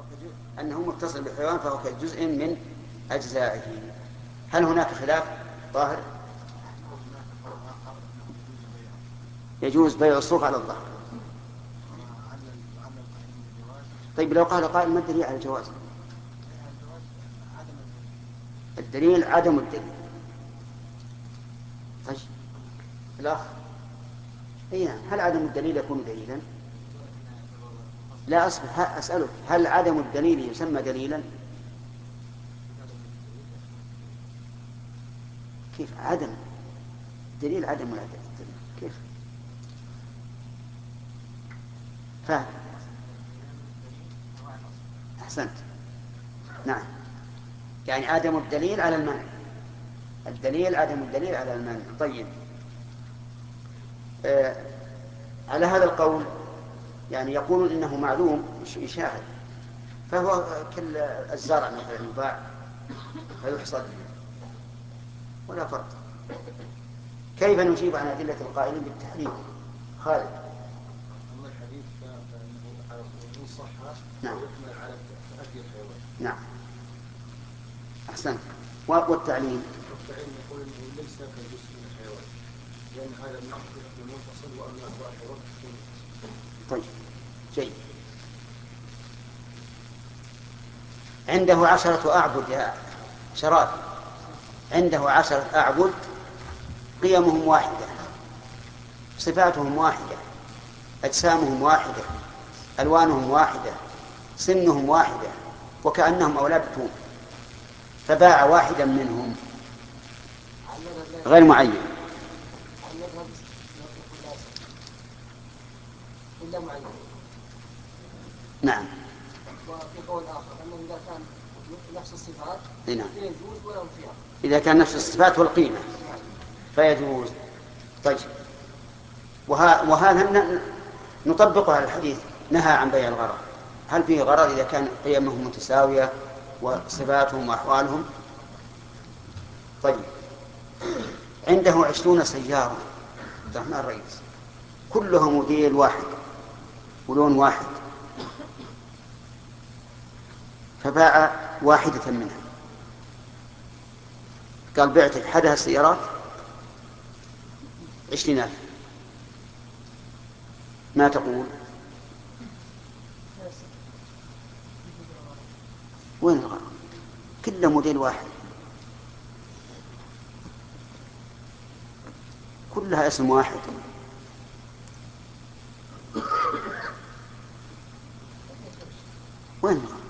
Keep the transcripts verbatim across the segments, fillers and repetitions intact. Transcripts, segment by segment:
أنه متصل بالحيوان فهو كجزء من أجزائه. هل هناك خلاف ظاهر؟ يجوز بيع الصوف على الظهر. طيب لو قال قائل ما الدليل على الجواز؟ الدليل عدم الدليل. طيب الأخ إيه هل عدم الدليل يكون دليلا؟ لا أصبح أسألك هل عدم الدليل يسمى دليلا؟ كيف عدم دليل عدم ولا دليل كيف؟ فهم. أحسنت. نعم يعني عدم الدليل على المنع. الدليل عدم الدليل على المنع. طيب آه على هذا القول يعني يقولون إنه معلوم يشاهد فهو كالزرع مثلا يباع فيحصد ولا فرق. كيف نجيب عن أدلة القائلين بالتحريم؟ خالد. أما الحديث فإنه على إن صح نعم. يحمل على تأدي الحيوان. نعم أحسنت. والتعليم والتعليم يقول إنه ليس كجزء من الحيوان لأن هذا المنفصل وأما أنواع الحيوان. طيب جيد. عنده عشرة أعبد يا شراب، عنده عشرة أعبد قيمهم واحدة، صفاتهم واحدة، أجسامهم واحدة، ألوانهم واحدة، سنهم واحدة، وكأنهم أولاد توم، فباع واحدا منهم غير معين. نعم. وفي قول آخر أنه إذا كان نفس الصفات نعم. يجوز ولا انفياض. إذا كان نفس الصفات والقيمة فيجوز. طيب وهذا نطبقه على الحديث نهى عن بيع الغرر. هل فيه غرر إذا كان قيمهم متساوية وصفاتهم وأحوالهم؟ طيب عنده عشرون سيارة عبد الرحمن الرئيس كلها موديل واحد ولون واحد فباع واحدة منها قال بعتك حدها السيارات عشرين ألف ما تقول؟ وين الغرض؟ كله موديل واحد كلها اسم واحد. وين الغرض؟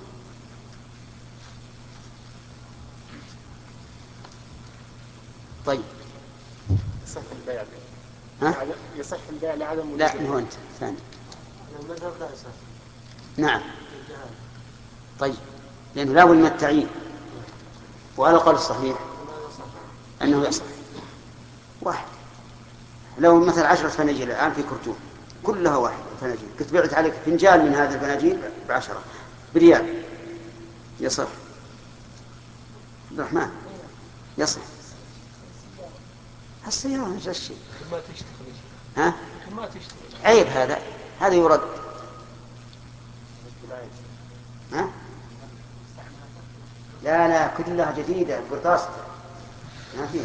طيب يصح البيع. ها؟ يصح البيع لعدم وجود. لا هو أنت ثاني. المذهب لا يصح. نعم. طيب لأنه لا بد من التعيين وعلى القول الصحيح أنه يصح واحد. لو مثل عشرة فناجيل الآن في كرتون كلها واحد فناجيل كنت بعت عليك فنجان من هذه الفناجيل بعشرة بريال يصح عبد الرحمن؟ يصح. السيارة نفس الشيء. ما تشتغل. ها؟ ما تشتغل. عيب هذا هذا يرد. ها؟ لا لا كلها جديدة قرطاس ما فيه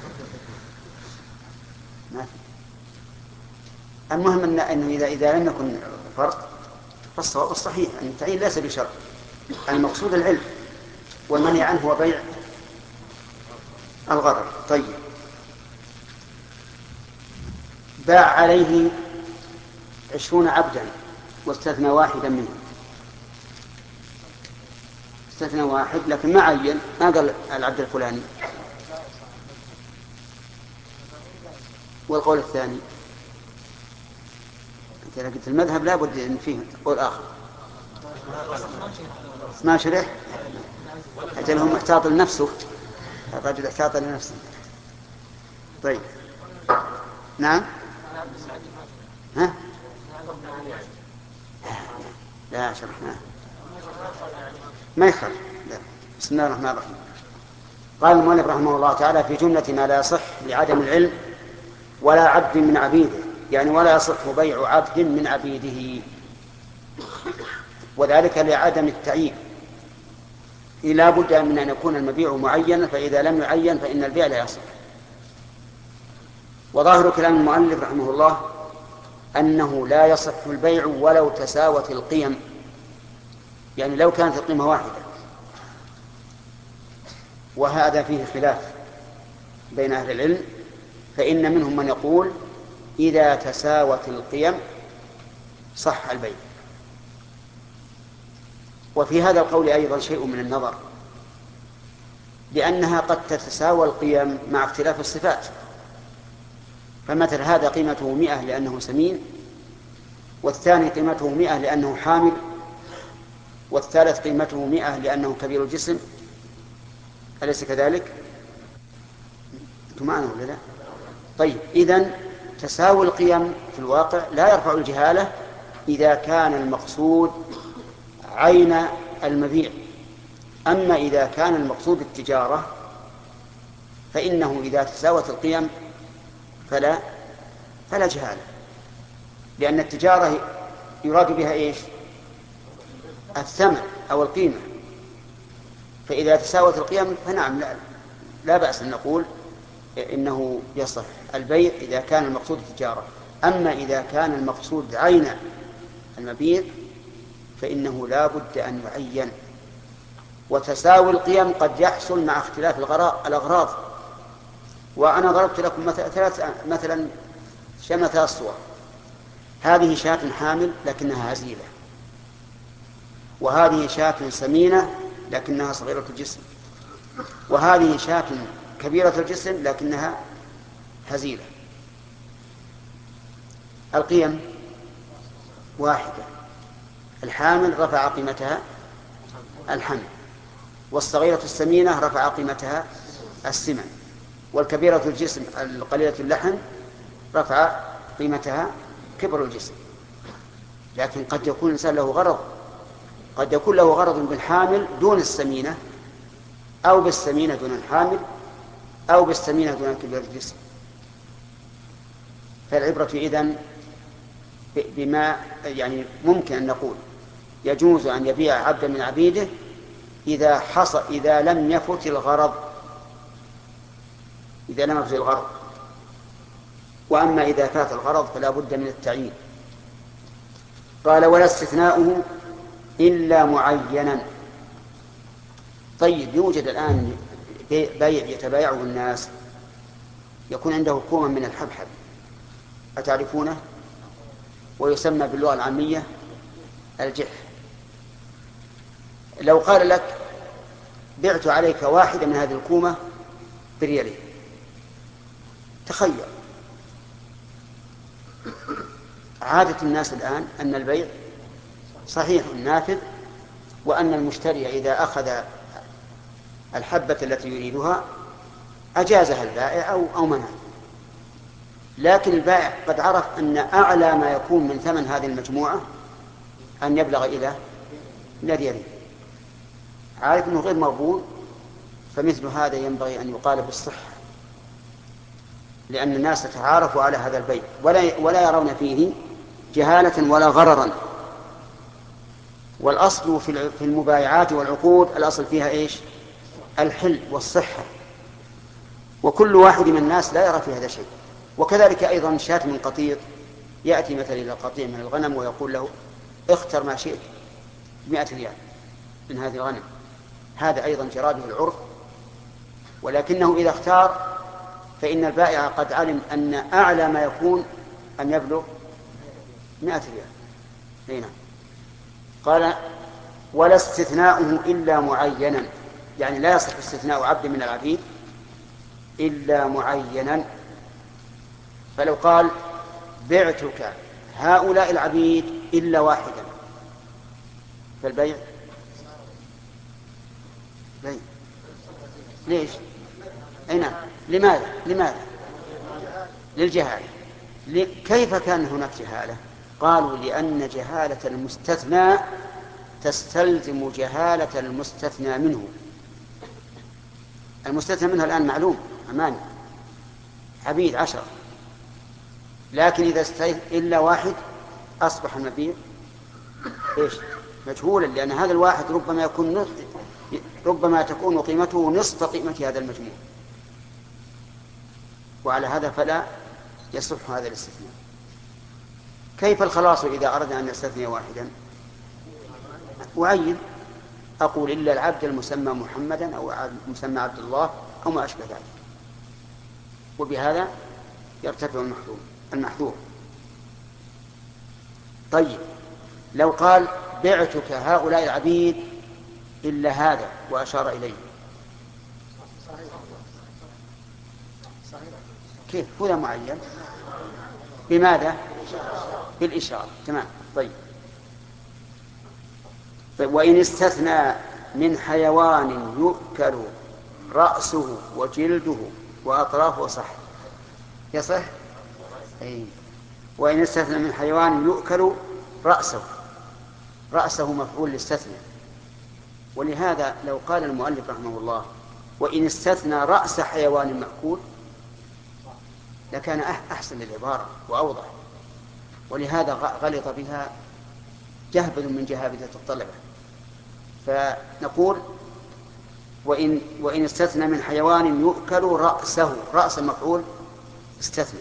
ما فيه. المهم إن إنه إذا إذا لم يكن فرق فالصواب الصحيح أن التعيين ليس بشرط. المقصود العلم والمنع عنه هو بيع الغرر. طيب باع عليه عشرون عبدا واستثنى واحدا منهم. استثنى واحد لكن ما عين ما قال العبد الفلاني. والقول الثاني إذا قلت المذهب لا بد أن فيه قول آخر ما شرح أجلهم محتاط لنفسه. الرجل احتاط لنفسه. طيب نعم. ها؟ لا شرحناه ما يخرج. لا. بسم الله الرحمن الرحيم. قال المؤلف رحمه الله تعالى في جملة ما لا يصح لعدم العلم ولا عبد من عبيده يعني ولا يصح بيع عبد من عبيده. وذلك لعدم التعيين. لا بد من أن يكون المبيع معينا، فإذا لم يعين فإن البيع لا يصح. وظاهر كلام المؤلف رحمه الله أنه لا يصح البيع ولو تساوت القيم، يعني لو كانت القيمة واحدة، وهذا فيه خلاف بين أهل العلم، فإن منهم من يقول إذا تساوت القيم صح البيع. وفي هذا القول أيضا شيء من النظر، لأنها قد تتساوى القيم مع اختلاف الصفات. فمثل هذا قيمته مئة لأنه سمين، والثاني قيمته مئة لأنه حامل، والثالث قيمته مئة لأنه كبير الجسم. أليس كذلك؟ أنتم معنا ولا لا؟ طيب، إذن تساوي القيم في الواقع لا يرفع الجهالة إذا كان المقصود عين المبيع. أما إذا كان المقصود التجارة فإنه إذا تساوت القيم فلا فلا جهالة، لأن التجارة يراد بها إيش؟ الثمن أو القيمة. فإذا تساوت القيم فنعم لا, لا بأس أن نقول إنه يصح البيع إذا كان المقصود التجارة. أما إذا كان المقصود عين المبيع فإنه لا بد أن يعين. وتساوي القيم قد يحصل مع اختلاف الأغراض. وأنا ضربت لكم ثلاث مثلا شمث الصور. هذه شاة حامل لكنها هزيلة، وهذه شاة سمينة لكنها صغيرة الجسم، وهذه شاة كبيرة الجسم لكنها هزيلة. القيم واحدة، الحامل رفع قيمتها الحمل، والصغيرة السمينة رفع قيمتها السمن، والكبيرة الجسم القليلة اللحم رفع قيمتها كبر الجسم. لكن قد يكون الإنسان له غرض، قد يكون له غرض بالحامل دون السمينة، أو بالسمينة دون الحامل، أو بالسمينة دون كبر الجسم. فالعبرة إذن بما يعني ممكن أن نقول يجوز أن يبيع عبدا من عبيده إذا حصل إذا لم يفت الغرض إذا لم يفت الغرض وأما إذا فات الغرض فلا بد من التعيين. قال ولا استثناؤه إلا معينا. طيب، يوجد الآن بيع يتبايعه الناس يكون عنده كوما من الحبحب، أتعرفونه؟ ويسمى باللغة العامية الجح. لو قال لك بعت عليك واحدة من هذه الكومة بريالين، تخيل. عادة الناس الآن أن البيع صحيح نافذ، وأن المشتري إذا أخذ الحبة التي يريدها أجازها البائع أو أو منع. لكن البائع قد عرف أن أعلى ما يكون من ثمن هذه المجموعة أن يبلغ إلى ريالين، عارف أنه غير مقبول. فمثل هذا ينبغي أن يقال بالصحة، لأن الناس تتعارف على هذا البيع ولا ولا يرون فيه جهالة ولا غررا. والأصل في المبايعات والعقود الأصل فيها إيش؟ الحل والصحة، وكل واحد من الناس لا يرى في هذا شيء. وكذلك أيضا شاة من قطيع، يأتي مثلا إلى قطيع من الغنم ويقول له اختر ما شئت مئة ريال من هذه الغنم، هذا أيضا جرى به العرف. ولكنه إذا اختار فإن البائع قد علم أن أعلى ما يكون أن يبلغ مئة ريال. هنا قال ولا استثناؤه إلا معينا، يعني لا يصح استثناء عبد من العبيد إلا معينا. فلو قال بعتك هؤلاء العبيد إلا واحدا فالبيع بيع. ليش؟ أي نعم. لماذا؟ لماذا؟ للجهالة. كيف كان هناك جهالة؟ قالوا لأن جهالة المستثنى تستلزم جهالة المستثنى منه. المستثنى منها الآن معلوم أماني عبيد عشر، لكن إذا استيت إلا واحد أصبح المبيع إيش؟ مجهولا، لأن هذا الواحد ربما يكون ربما تكون قيمته نصف قيمة هذا المجموع، وعلى هذا فلا يصح هذا الاستثناء. كيف الخلاص إذا أردنا أن نستثني واحدا؟ أعين، أقول إلا العبد المسمى محمدا أو المسمى عبد الله أو ما أشبه ذلك، وبهذا يرتفع المحذور المحذور. طيب لو قال بعتك هؤلاء العبيد إلا هذا وأشار إليه، كيف هو معين؟ بماذا؟ بالإشارة. تمام. طيب وإن استثنى من حيوان يؤكل رأسه وجلده وأطرافه صح، يصح؟ أي. وإن استثنى من حيوان يؤكل رأسه، رأسه مفعول لاستثنى، ولهذا لو قال المؤلف رحمه الله وإن استثنى رأس حيوان مأكول لكان أحسن للعبارة وأوضح، ولهذا غلط بها جهبذ من جهابذة الطلبة. فنقول وإن, وإن استثنى من حيوان يؤكل رأسه، رأس مفعول استثنى،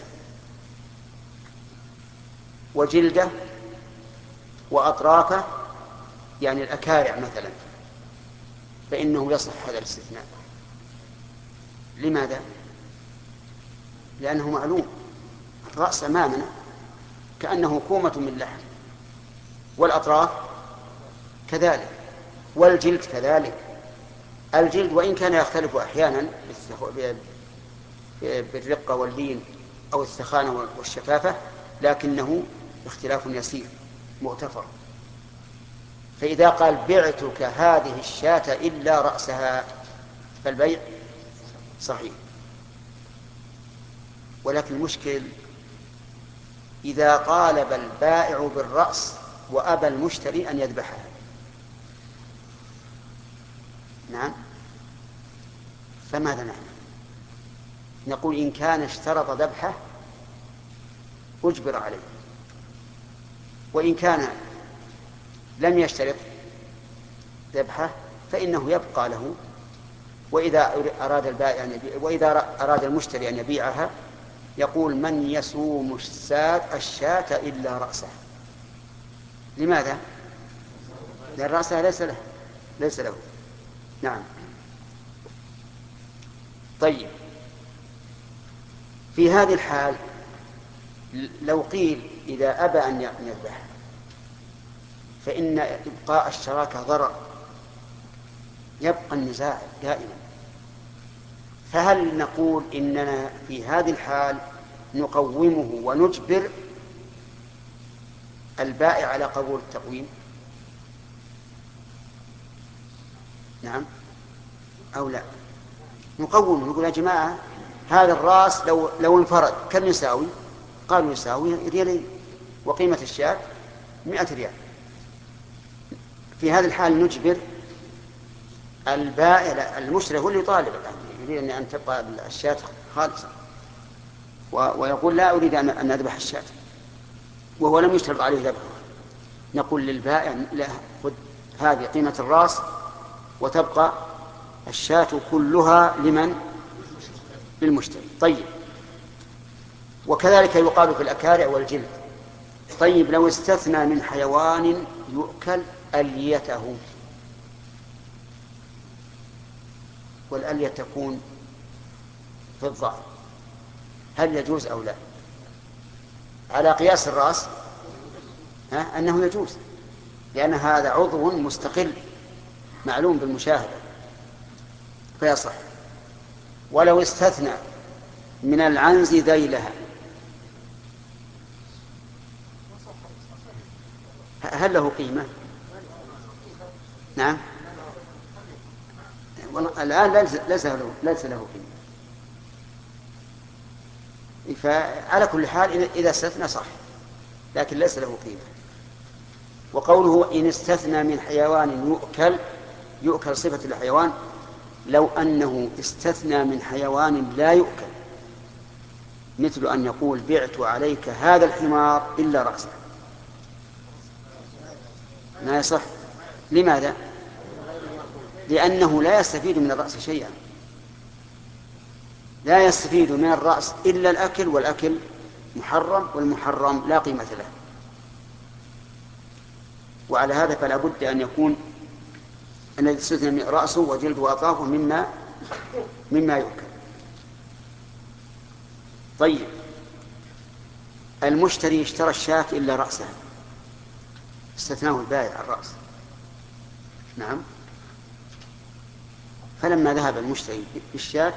وجلده وأطرافه يعني الأكارع مثلا، فإنه يصح هذا الاستثناء. لماذا؟ لأنه معلوم الرأس أمامنا كأنه كومة من لحم، والأطراف كذلك، والجلد كذلك. الجلد وإن كان يختلف أحيانا بالرقة واللين أو الثخانة والشفافة، لكنه اختلاف يسير مغتفر. فإذا قال بعتك هذه الشاة إلا رأسها فالبيع صحيح. ولكن المشكل إذا طالب البائع بالرأس وأبى المشتري أن يذبحها. نعم، فماذا نعمل؟ نقول إن كان اشترط ذبحه أجبر عليه، وإن كان لم يشترط ذبحه فإنه يبقى له، وإذا أراد البائع أن يبيع وإذا أراد المشتري أن يبيعها يقول من يسوم الشاة الشاة إلا رأسه. لماذا؟ لأن رأسها ليس له ليس له نعم. طيب في هذه الحال لو قيل إذا أبى أن يذبح فإن إبقاء الشراكة ضرر، يبقى النزاع دائما. فهل نقول إننا في هذه الحال نقومه ونجبر البائع على قبول التقويم؟ نعم أو لا؟ نقومه، نقول يا جماعة هذا الرأس لو, لو انفرد كم يساوي؟ قالوا يساوي ريالين وقيمة الشاة مئة ريال. في هذه الحال نجبر البائع، المشتري هو اللي يطالب يريد أن تبقى الشاة خالصة ويقول لا أريد أن أذبح الشاة وهو لم يشترط عليه ذبحها. نقول للبائع لا، خذ هذه قيمة الرأس وتبقى الشاة كلها لمن؟ للمشتري. طيب وكذلك يقال في الأكارع والجلد. طيب لو استثنى من حيوان يؤكل أليته، والألية تكون في الظهر، هل يجوز أو لا؟ على قياس الرأس ها أنه يجوز، لأن هذا عضو مستقل معلوم بالمشاهدة فيصح. ولو استثنى من العنز ذيلها هل له قيمة؟ نعم الآن ليس له ليس له قيمة. فعلى كل حال إذا استثنى صح، لكن ليس له قيمة. وقوله إن استثنى من حيوان يؤكل، يؤكل صفة الحيوان، لو أنه استثنى من حيوان لا يؤكل، مثل أن يقول بعت عليك هذا الحمار إلا رأسه، ما يصح لماذا؟ لأنه لا يستفيد من الرأس شيئا، لا يستفيد من الرأس إلا الأكل، والأكل محرم، والمحرم لا قيمة له. وعلى هذا فلا بد أن يكون الذي استثنى رأسه وجلده وأطرافه مما مما يؤكل. طيب، المشتري اشترى الشاة إلا رأسها، استثناه البائع الرأس. نعم. فلما ذهب المشتري بالشاة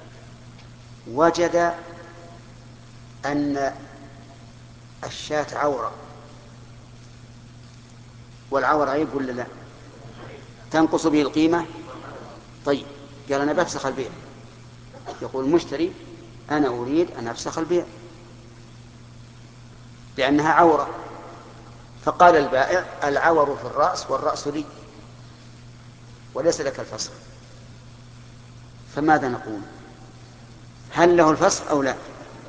وجد أن الشاة عورة، والعور عيب ولا لا؟ تنقص به القيمة. طيب، قال أنا بفسخ البيع. يقول المشتري أنا أريد أن أفسخ البيع لأنها عورة. فقال البائع العور في الرأس والرأس لي وليس لك الفسخ. فماذا نقول؟ هل له الفسخ أو لا؟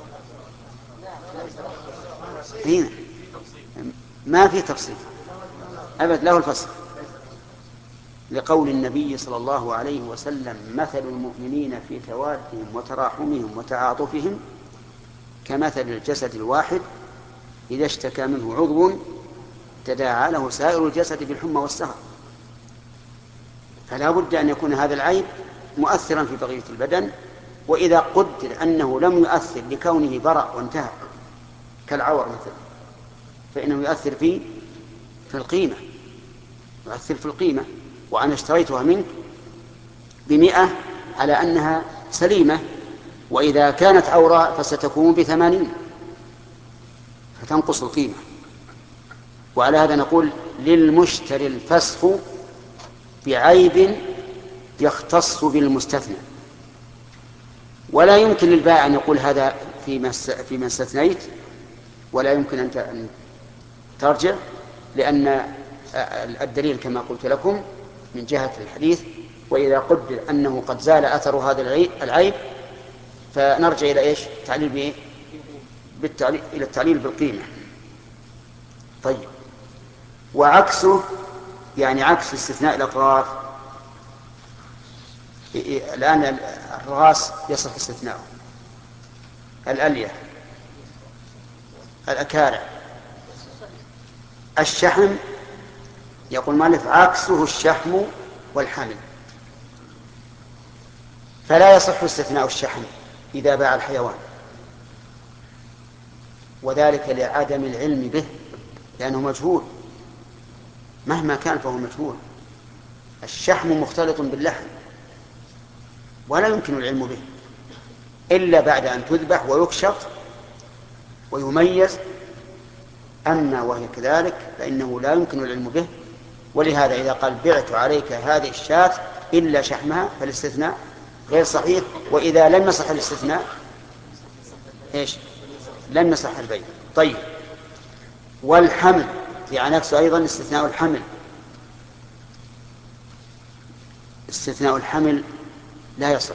هنا ما في تفصيل أبد، له الفسخ، لقول النبي صلى الله عليه وسلم مثل المؤمنين في توادهم وتراحمهم وتعاطفهم كمثل الجسد الواحد إذا اشتكى منه عضو تداعى له سائر الجسد بالحمى والسهر. فلا بد أن يكون هذا العيب مؤثرا في بقية البدن، وإذا قدر أنه لم يؤثر لكونه برأ وانتهى كالعور مثلا، فإنه يؤثر في في القيمة، يؤثر في القيمة. وأنا اشتريتها منك بمئة على أنها سليمة، وإذا كانت عوراء فستكون بثمانين، فتنقص القيمة. وعلى هذا نقول للمشتري الفسخ بعيب يختص بالمستثنى، ولا يمكن للبائع أن يقول هذا فيما استثنيت، ولا يمكن أن ترجع، لأن الدليل كما قلت لكم من جهة الحديث وإذا قدر أنه قد زال أثر هذا العيب فنرجع إلى إيش؟ تعليل بإيه؟ بالتعليل إلى التعليل بالقيمة. طيب، وعكسه يعني عكس استثناء الأطراف. الآن الرأس يصح استثناءه، الألية، الأكارع، الشحم يقول مالك عكسه الشحم والحمل، فلا يصح استثناء الشحم إذا باع الحيوان، وذلك لعدم العلم به، لأنه مجهول، مهما كان فهو مجهول. الشحم مختلط باللحم ولا يمكن العلم به إلا بعد أن تذبح ويكشط ويميز. أما وهي كذلك فإنه لا يمكن العلم به. ولهذا إذا قال بعت عليك هذه الشاة إلا شحمها فالاستثناء غير صحيح، وإذا لم يصح الاستثناء إيش؟ لم يصح البيع. طيب، والحمل يعني نفسه أيضا استثناء الحمل. استثناء الحمل لا يصح،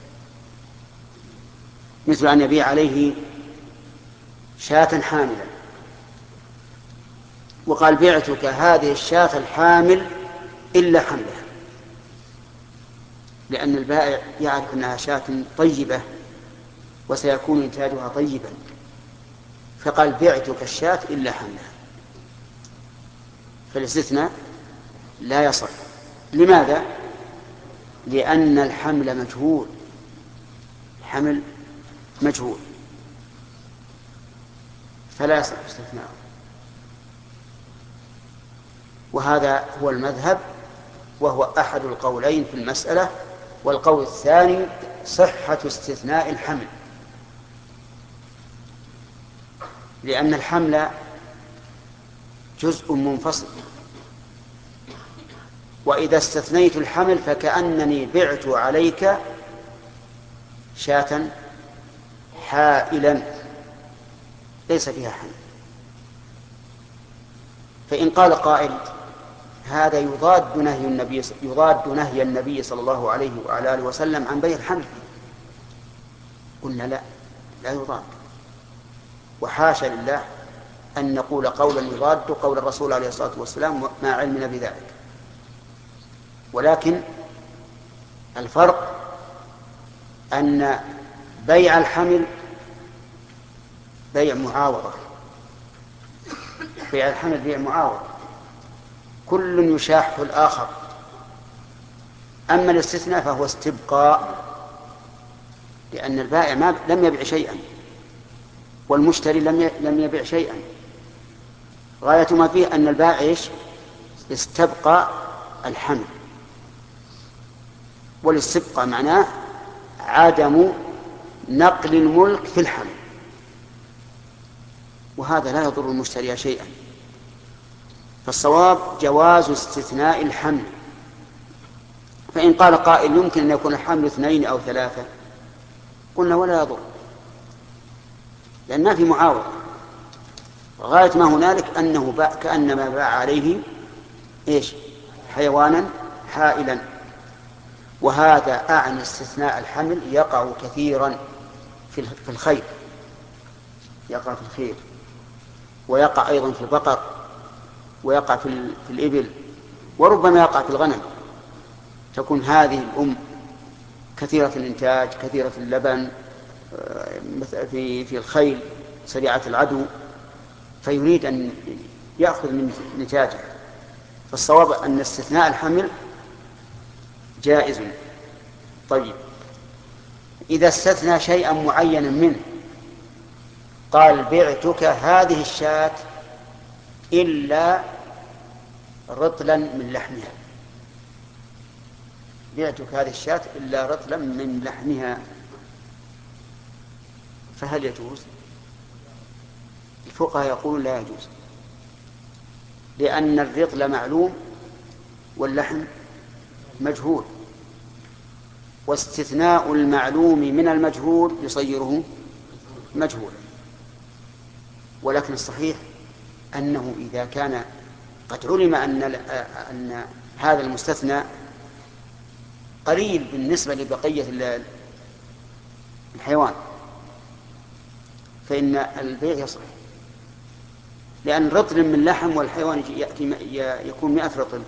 مثل أن يبيع عليه شاة حاملا وقال بعتك هذه الشاة الحامل إلا حملها، لأن البائع يعرف أنها شاة طيبة وسيكون إنتاجها طيبا، فقال بعتك الشاة إلا حملها، فالاستثناء لا يصح. لماذا؟ لأن الحمل مجهول، الحمل مجهول فلا يصح استثناءه. وهذا هو المذهب، وهو أحد القولين في المسألة. والقول الثاني صحة استثناء الحمل، لأن الحمل جزء منفصل، وإذا استثنيت الحمل فكأنني بعت عليك شاة حائلا ليس فيها حمل. فإن قال قائل هذا يضاد نهي النبي يضاد نهي النبي صلى الله عليه وعلى آله وسلم عن بيع الحمل، قلنا لا، لا يضاد، وحاشا لله أن نقول قولا يضاد قول الرسول عليه الصلاة والسلام مع علمنا بذلك. ولكن الفرق أن بيع الحمل بيع معاوضة، بيع الحمل بيع معاوضة، كل يشاح الآخر. أما الاستثناء فهو استبقاء، لأن البائع ما لم يبيع شيئا والمشتري لم لم يبيع شيئا، غاية ما فيه أن البائع استبقى الحمل، والاستبقاء معناه عدم نقل الملك في الحمل، وهذا لا يضر المشتري شيئا. فالصواب جواز استثناء الحمل. فإن قال قائل يمكن أن يكون الحمل اثنين أو ثلاثة، قلنا ولا يضر، لأن ما في معاوضة، غاية ما هنالك أنه باع كأنما باع عليه إيش؟ حيوانا حائلا. وهذا أعني استثناء الحمل يقع كثيرا في الخيل، يقع في الخيل، ويقع أيضا في البقر، ويقع في الإبل، وربما يقع في الغنم. تكون هذه الأم كثيرة الإنتاج، كثيرة اللبن، في في الخيل سريعة العدو، فيريد أن يأخذ من نتاجه. فالصواب أن استثناء الحمل جائز. طيب، إذا استثنى شيئا معينا منه، قال بعتك هذه الشاة إلا رطلا من لحمها، بعتك هذه الشاة إلا رطلا من لحمها، فهل يجوز؟ الفقهاء يقولون لا يجوز، لأن الرطل معلوم واللحم مجهول، واستثناء المعلوم من المجهول يصيره مجهولا. ولكن الصحيح أنه إذا كان قد علم أن أن هذا المستثنى قليل بالنسبة لبقية الحيوان، فإن البيع يصح، لأن رطل من لحم والحيوان يأتي يكون مئة رطل،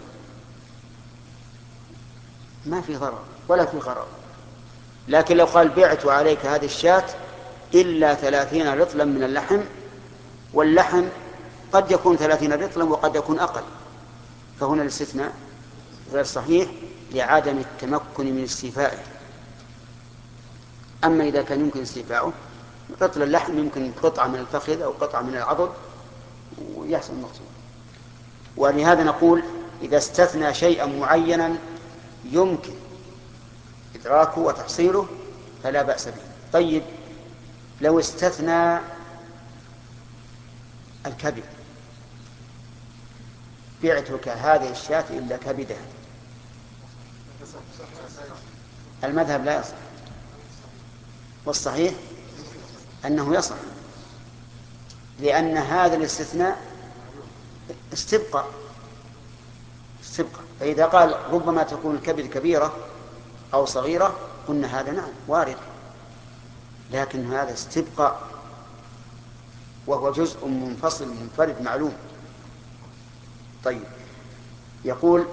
ما في ضرر ولا في غرر. لكن لو قال بعت عليك هذه الشاة إلا ثلاثين رطلا من اللحم، واللحم قد يكون ثلاثين رطلا وقد يكون أقل، فهنا الاستثناء غير صحيح لعدم التمكن من استيفائه. أما إذا كان يمكن استيفاؤه، رطل اللحم يمكن قطعة من الفخذ أو قطعة من العضد ويحصل المقصود. ولهذا نقول إذا استثنى شيئا معينا يمكن إدراكه وتحصيله فلا بأس به. طيب، لو استثنى الكبد، بعتك هذه الشاة إلا كبدها، المذهب لا يصح، والصحيح أنه يصح، لأن هذا الاستثناء استبقى استبقى فإذا قال ربما تكون الكبد كبيرة أو صغيرة قلنا هذا نعم وارد، لكن هذا استبقى وهو جزء منفصل منفرد معلوم. طيب، يقول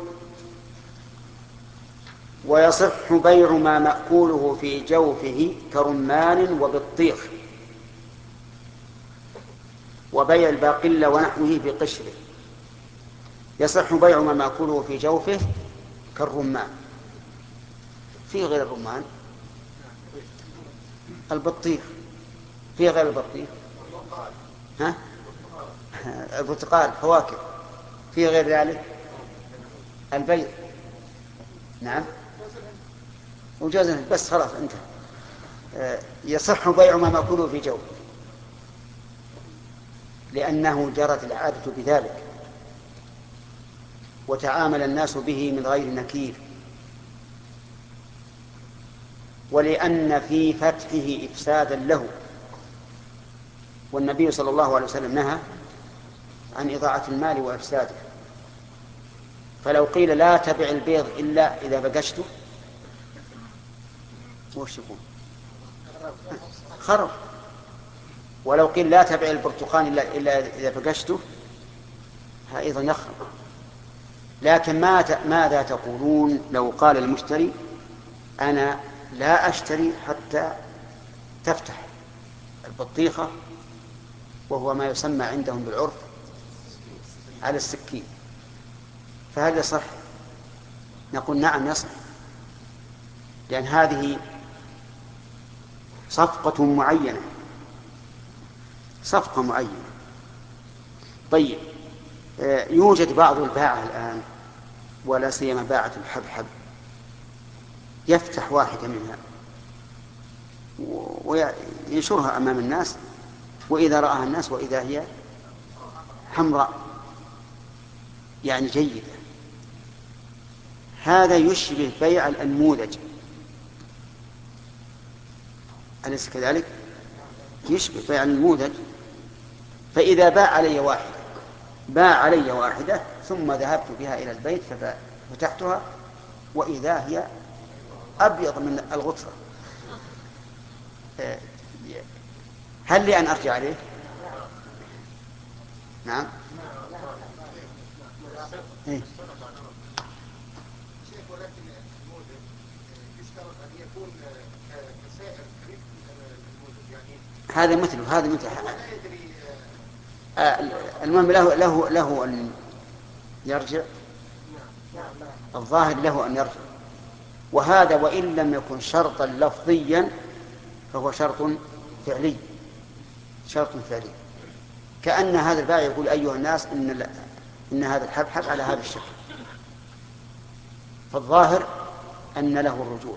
ويصح بيع ما مأكوله في جوفه كرمان وبطيخ، وبيع الباقلة ونحوه بقشره. يصح بيع ما مأكوله في جوفه كالرمان، في غير الرمان البطيخ، في غير البطيخ ها البرتقال، فواكه، في غير ذلك البيض، نعم وجوز، بس خلاص انت. يصح بيع ما مأكوله في جوفه لأنه جرت العادة بذلك وتعامل الناس به من غير نكير، ولأن في فتحه إفسادا له، والنبي صلى الله عليه وسلم نهى عن إضاعة المال وإفساده. فلو قيل لا تبع البيض إلا إذا بقشته وش يكون؟ خرب. ولو قيل لا تبع البرتقال إلا, إلا إذا بقشته أيضا يخرب. لكن ماذا تقولون لو قال المشتري أنا لا أشتري حتى تفتح البطيخة، وهو ما يسمى عندهم بالعرف على السكين، فهل يصح؟ نقول نعم يصح، لأن هذه صفقة معينة، صفقة معينة. طيب، يوجد بعض الباعة الآن ولا سيما باعة الحبحب يفتح واحدة منها وينشرها أمام الناس، وإذا رآها الناس وإذا هي حمراء يعني جيدة، هذا يشبه بيع الأنموذج، أليس كذلك؟ يشبه بيع الأنموذج. فإذا باع علي واحدة باع علي واحدة ثم ذهبت بها إلى البيت ففتحتها وإذا هي أبيض من الغطرة، هل لي أن أرجع عليه؟ نعم. إيه؟ ولكن الموجب يشترط أن يكون كسائر قريب الموجب، يعني هذا مثله هذا مثل المهم له له له أن يرجع، الظاهر له أن يرجع، وهذا وإن لم يكن شرطا لفظيا فهو شرط فعلي، شرط فعلي، كأن هذا البائع يقول أيها الناس إن إن هذا الحبحب على هذا الشكل، فالظاهر أن له الرجوع.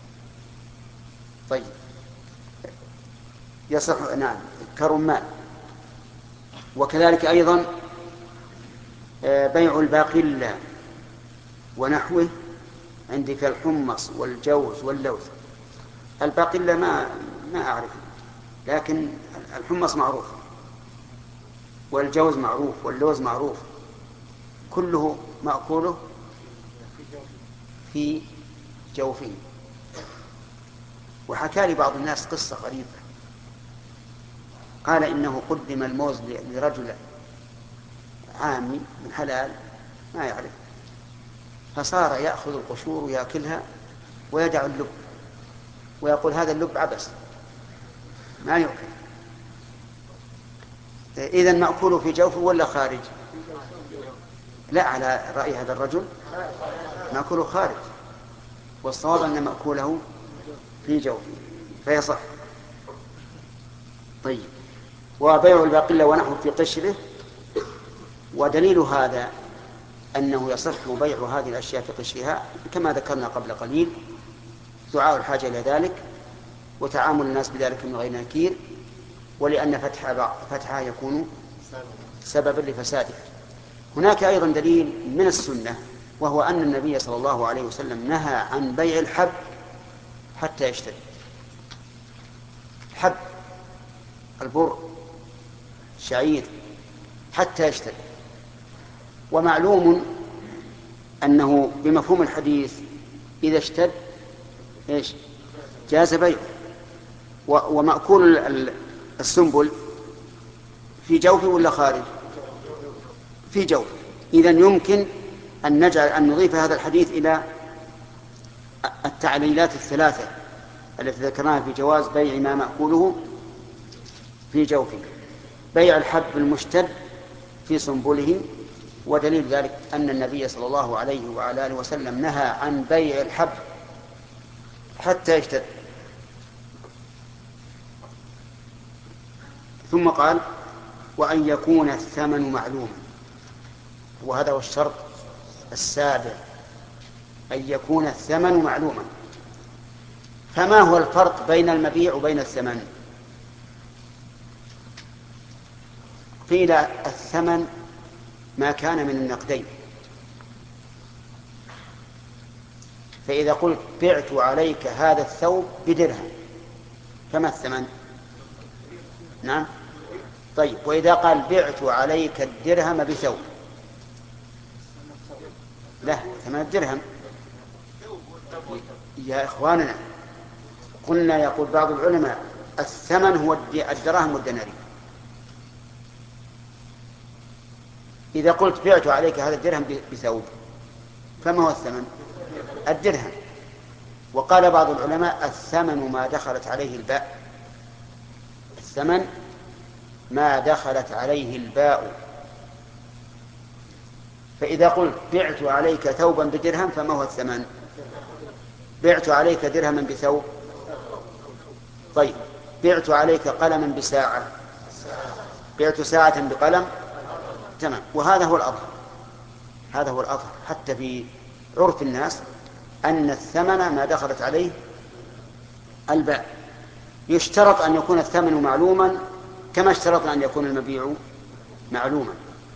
طيب، يصح نعم كرمان. وكذلك أيضا بيع الباقلة ونحوه عندك الحمص والجوز واللوز. الباقلة ما ما أعرف، لكن الحمص معروف والجوز معروف واللوز معروف، كله مأكوله في جوفه. وحكى لي بعض الناس قصة غريبة، قال إنه قدم الموز لرجل عامي من حلال ما يعرف، فصار يأخذ القشور ويأكلها ويدع اللب، ويقول هذا اللب عبس ما يؤكل. إذن مأكوله في جوفه ولا خارج؟ لا، على رأي هذا الرجل مأكوله خارج، والصواب أن مأكوله في جوفه فيصح. طيب، وبيع الباقلة ونحو في قشره. ودليل هذا أنه يصح بيع هذه الأشياء في قشرها كما ذكرنا قبل قليل، دعاء الحاجة إلى ذلك وتعامل الناس بذلك من غير نكير، ولأن فتحها فتحها يكون سببا لفساده. هناك أيضا دليل من السنة، وهو أن النبي صلى الله عليه وسلم نهى عن بيع الحب حتى يشتد. حب البر شعير حتى يشتد، ومعلوم أنه بمفهوم الحديث إذا اشتد إيش جاز بيعه. ومأكول السنبل في جوفه ولا خارج؟ في جوفه. إذن يمكن أن نجعل أن نضيف هذا الحديث إلى التعليلات الثلاثة التي ذكرناها في جواز بيع ما مأكوله في جوفه: بيع الحب المشتد في سنبله، ودليل ذلك أن النبي صلى الله عليه وعلى آله وسلم نهى عن بيع الحب حتى يشتد. ثم قال: وأن يكون الثمن معلوما، وهذا هو الشرط السابع، أن يكون الثمن معلوما. فما هو الفرق بين المبيع وبين الثمن؟ قيل الثمن ما كان من النقدين، فإذا قلت بعت عليك هذا الثوب بدرهم فما الثمن؟ نعم. طيب، وإذا قال بعت عليك الدرهم بثوب؟ لا، ثمن الدرهم. يا إخواننا، قلنا يقول بعض العلماء الثمن هو الدراهم والدنانير. إذا قلت بعت عليك هذا الدرهم بثوب فما هو الثمن؟ الدرهم. وقال بعض العلماء الثمن ما دخلت عليه الباء، الثمن ما دخلت عليه الباء. فإذا قلت بعت عليك ثوبا بدرهم فما هو الثمن؟ بعت عليك درهما بثوب. طيب بعت عليك قلما بساعة، بعت ساعة بقلم، تمام. وهذا هو الأظهر، هذا هو الأظهر حتى في عرف الناس أن الثمن ما دخلت عليه الباء. يشترط أن يكون الثمن معلوما كما اشترطنا أن يكون المبيع معلوما.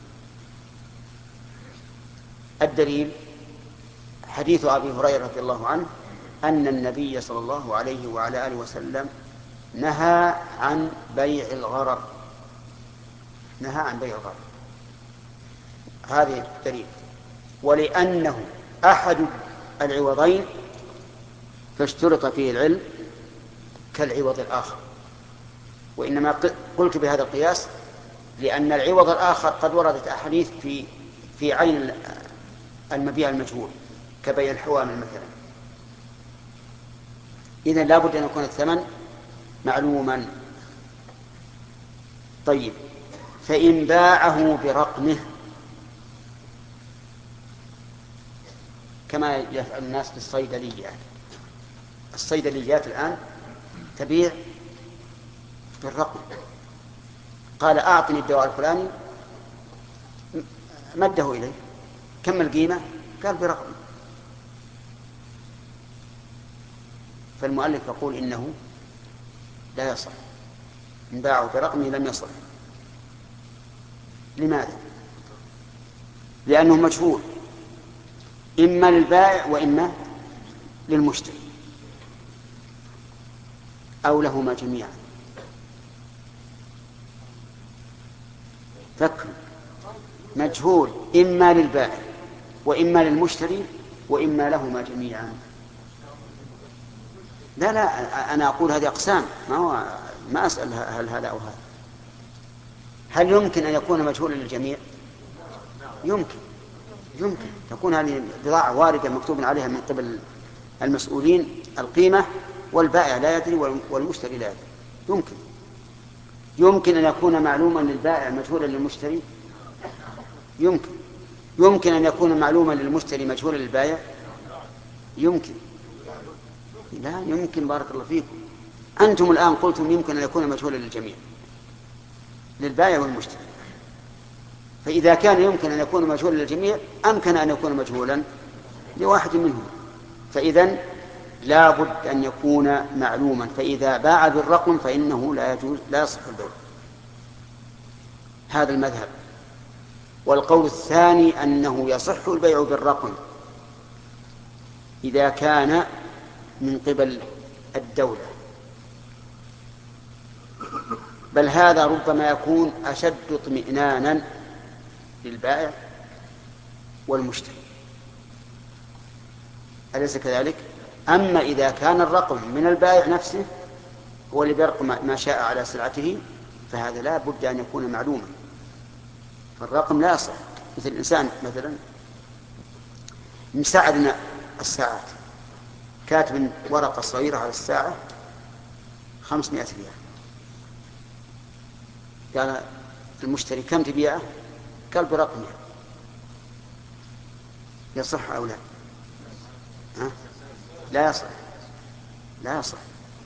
الدليل حديث أبي هريرة رضي الله عنه أن النبي صلى الله عليه وعلى آله وسلم نهى عن بيع الغرر، نهى عن بيع الغرر. هذه الدليل. ولأنه أحد العوضين فاشترط فيه العلم كالعوض الآخر. وإنما قلت بهذا القياس لأن العوض الآخر قد وردت أحاديث في في عين المبيع المجهول كبيع الحوامل مثلا. إذن لا بد أن يكون الثمن معلوما. طيب فإن باعه برقمه كما يفعل الناس في الصيدليات، الصيدليات الآن تبيع بالرقم. قال أعطني الدواء الفلاني، مده إليه، كم القيمة؟ قال برقم. فالمؤلف يقول إنه لا يصح، إن باعه برقمه لم يصح. لماذا؟ لأنه مجهول إما للبائع وإما للمشتري أو لهما جميعا. فكر مجهول إما للبائع وإما للمشتري وإما لهما جميعا. لا لا أنا أقول هذه أقسام، ما هو ما أسأل هل هذا أو هذا. هل يمكن أن يكون مجهولا للجميع؟ يمكن، يمكن تكون هذه بضاعة واردة مكتوب عليها من قبل المسؤولين القيمة والبائع لا يدري والمشتري لا يدري. يمكن يمكن أن يكون معلوما للبائع مجهولا للمشتري. يمكن يمكن أن يكون معلوما للمشتري مجهولا للبائع. يمكن لا يمكن. بارك الله فيكم. أنتم الآن قلتم يمكن أن يكون مجهولا للجميع، للبائع والمشتري. فإذا كان يمكن أن يكون مجهولا للجميع أمكن أن يكون مجهولا لواحد منهم. فإذن لا بد أن يكون معلوما. فإذا باع بالرقم فإنه لا يجوز، لا يصح البيع. هذا المذهب. والقول الثاني أنه يصح البيع بالرقم إذا كان من قبل الدولة، بل هذا ربما يكون أشد اطمئنانا للبائع والمشتري، أليس كذلك؟ أما إذا كان الرقم من البائع نفسه هو اللي بيرقم ما شاء على سلعته فهذا لا بد أن يكون معلوما. فالرقم لا يصح. مثل الإنسان مثلا مساعدنا الساعات، كاتب ورقة صغيرة على الساعة خمسمائة ريال، قال المشتري كم تبيعه؟ قال برقمها. يصح أو لا؟ ها؟ لا يصح، لا يصح.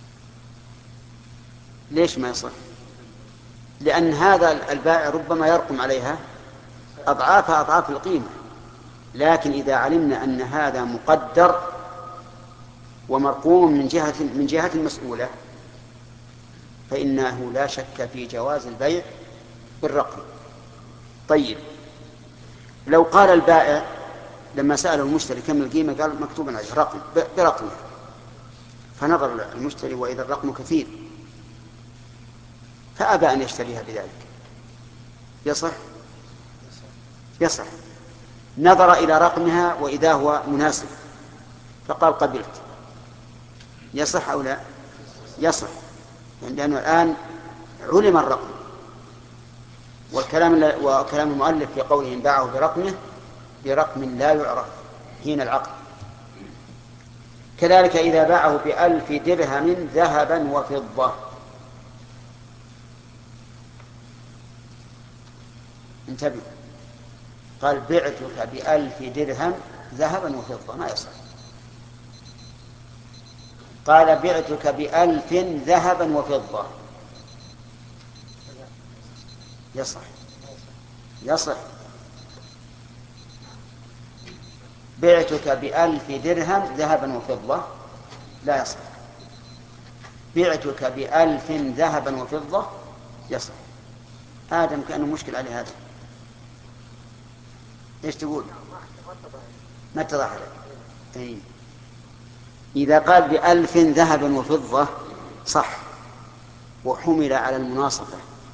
ليش ما يصح؟ لأن هذا البائع ربما يرقم عليها أضعاف أضعاف القيمة. لكن إذا علمنا أن هذا مقدر ومرقوم من جهة من جهة المسؤولة فإنه لا شك في جواز البيع بالرقم. طيب لو قال البائع لما سأله المشتري كم القيمة قال مكتوبا عليه رقم برقمه، فنظر المشتري وإذا الرقم كثير فأبى أن يشتريها بذلك، يصح؟ يصح. نظر إلى رقمها وإذا هو مناسب فقال قبلت، يصح أو لا؟ يصح، لأنه الآن علم الرقم. والكلام وكلام المؤلف في قوله إن باعه برقمه برقم لا يعرف حين العقد. كذلك إذا باعه بألف درهم ذهبا وفضة، انتبه، قال بعتك بألف درهم ذهبا وفضة، ما يصح. قال بعتك بألف ذهبا وفضة، يصح يصح. بعتك بألف درهم ذهبا وفضة لا يصح. بعتك بألف ذهبا وفضة يصح. آدم كأنه مشكل عليه هذا. ايش تقول؟ ما اتضح لك. طيب إذا قال بألف ذهبا وفضة صح، وحمل على المناصفة.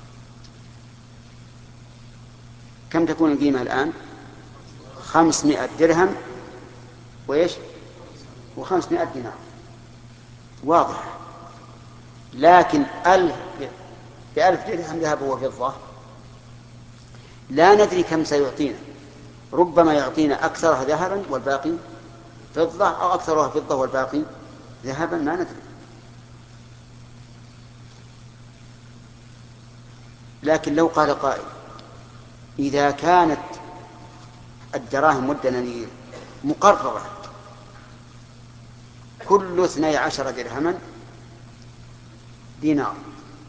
كم تكون القيمة الآن؟ خمسمائة درهم وإيش؟ وخمسمائة دينار، واضح. لكن ألف بألف درهم ذهب وفضة لا ندري كم سيعطينا، ربما يعطينا أكثرها ذهبا والباقي فضة، أو أكثرها فضة والباقي ذهبا، ما ندري. لكن لو قال قائل إذا كانت الدراهم والدنانير مقررة كل اثني عشر درهما دينار،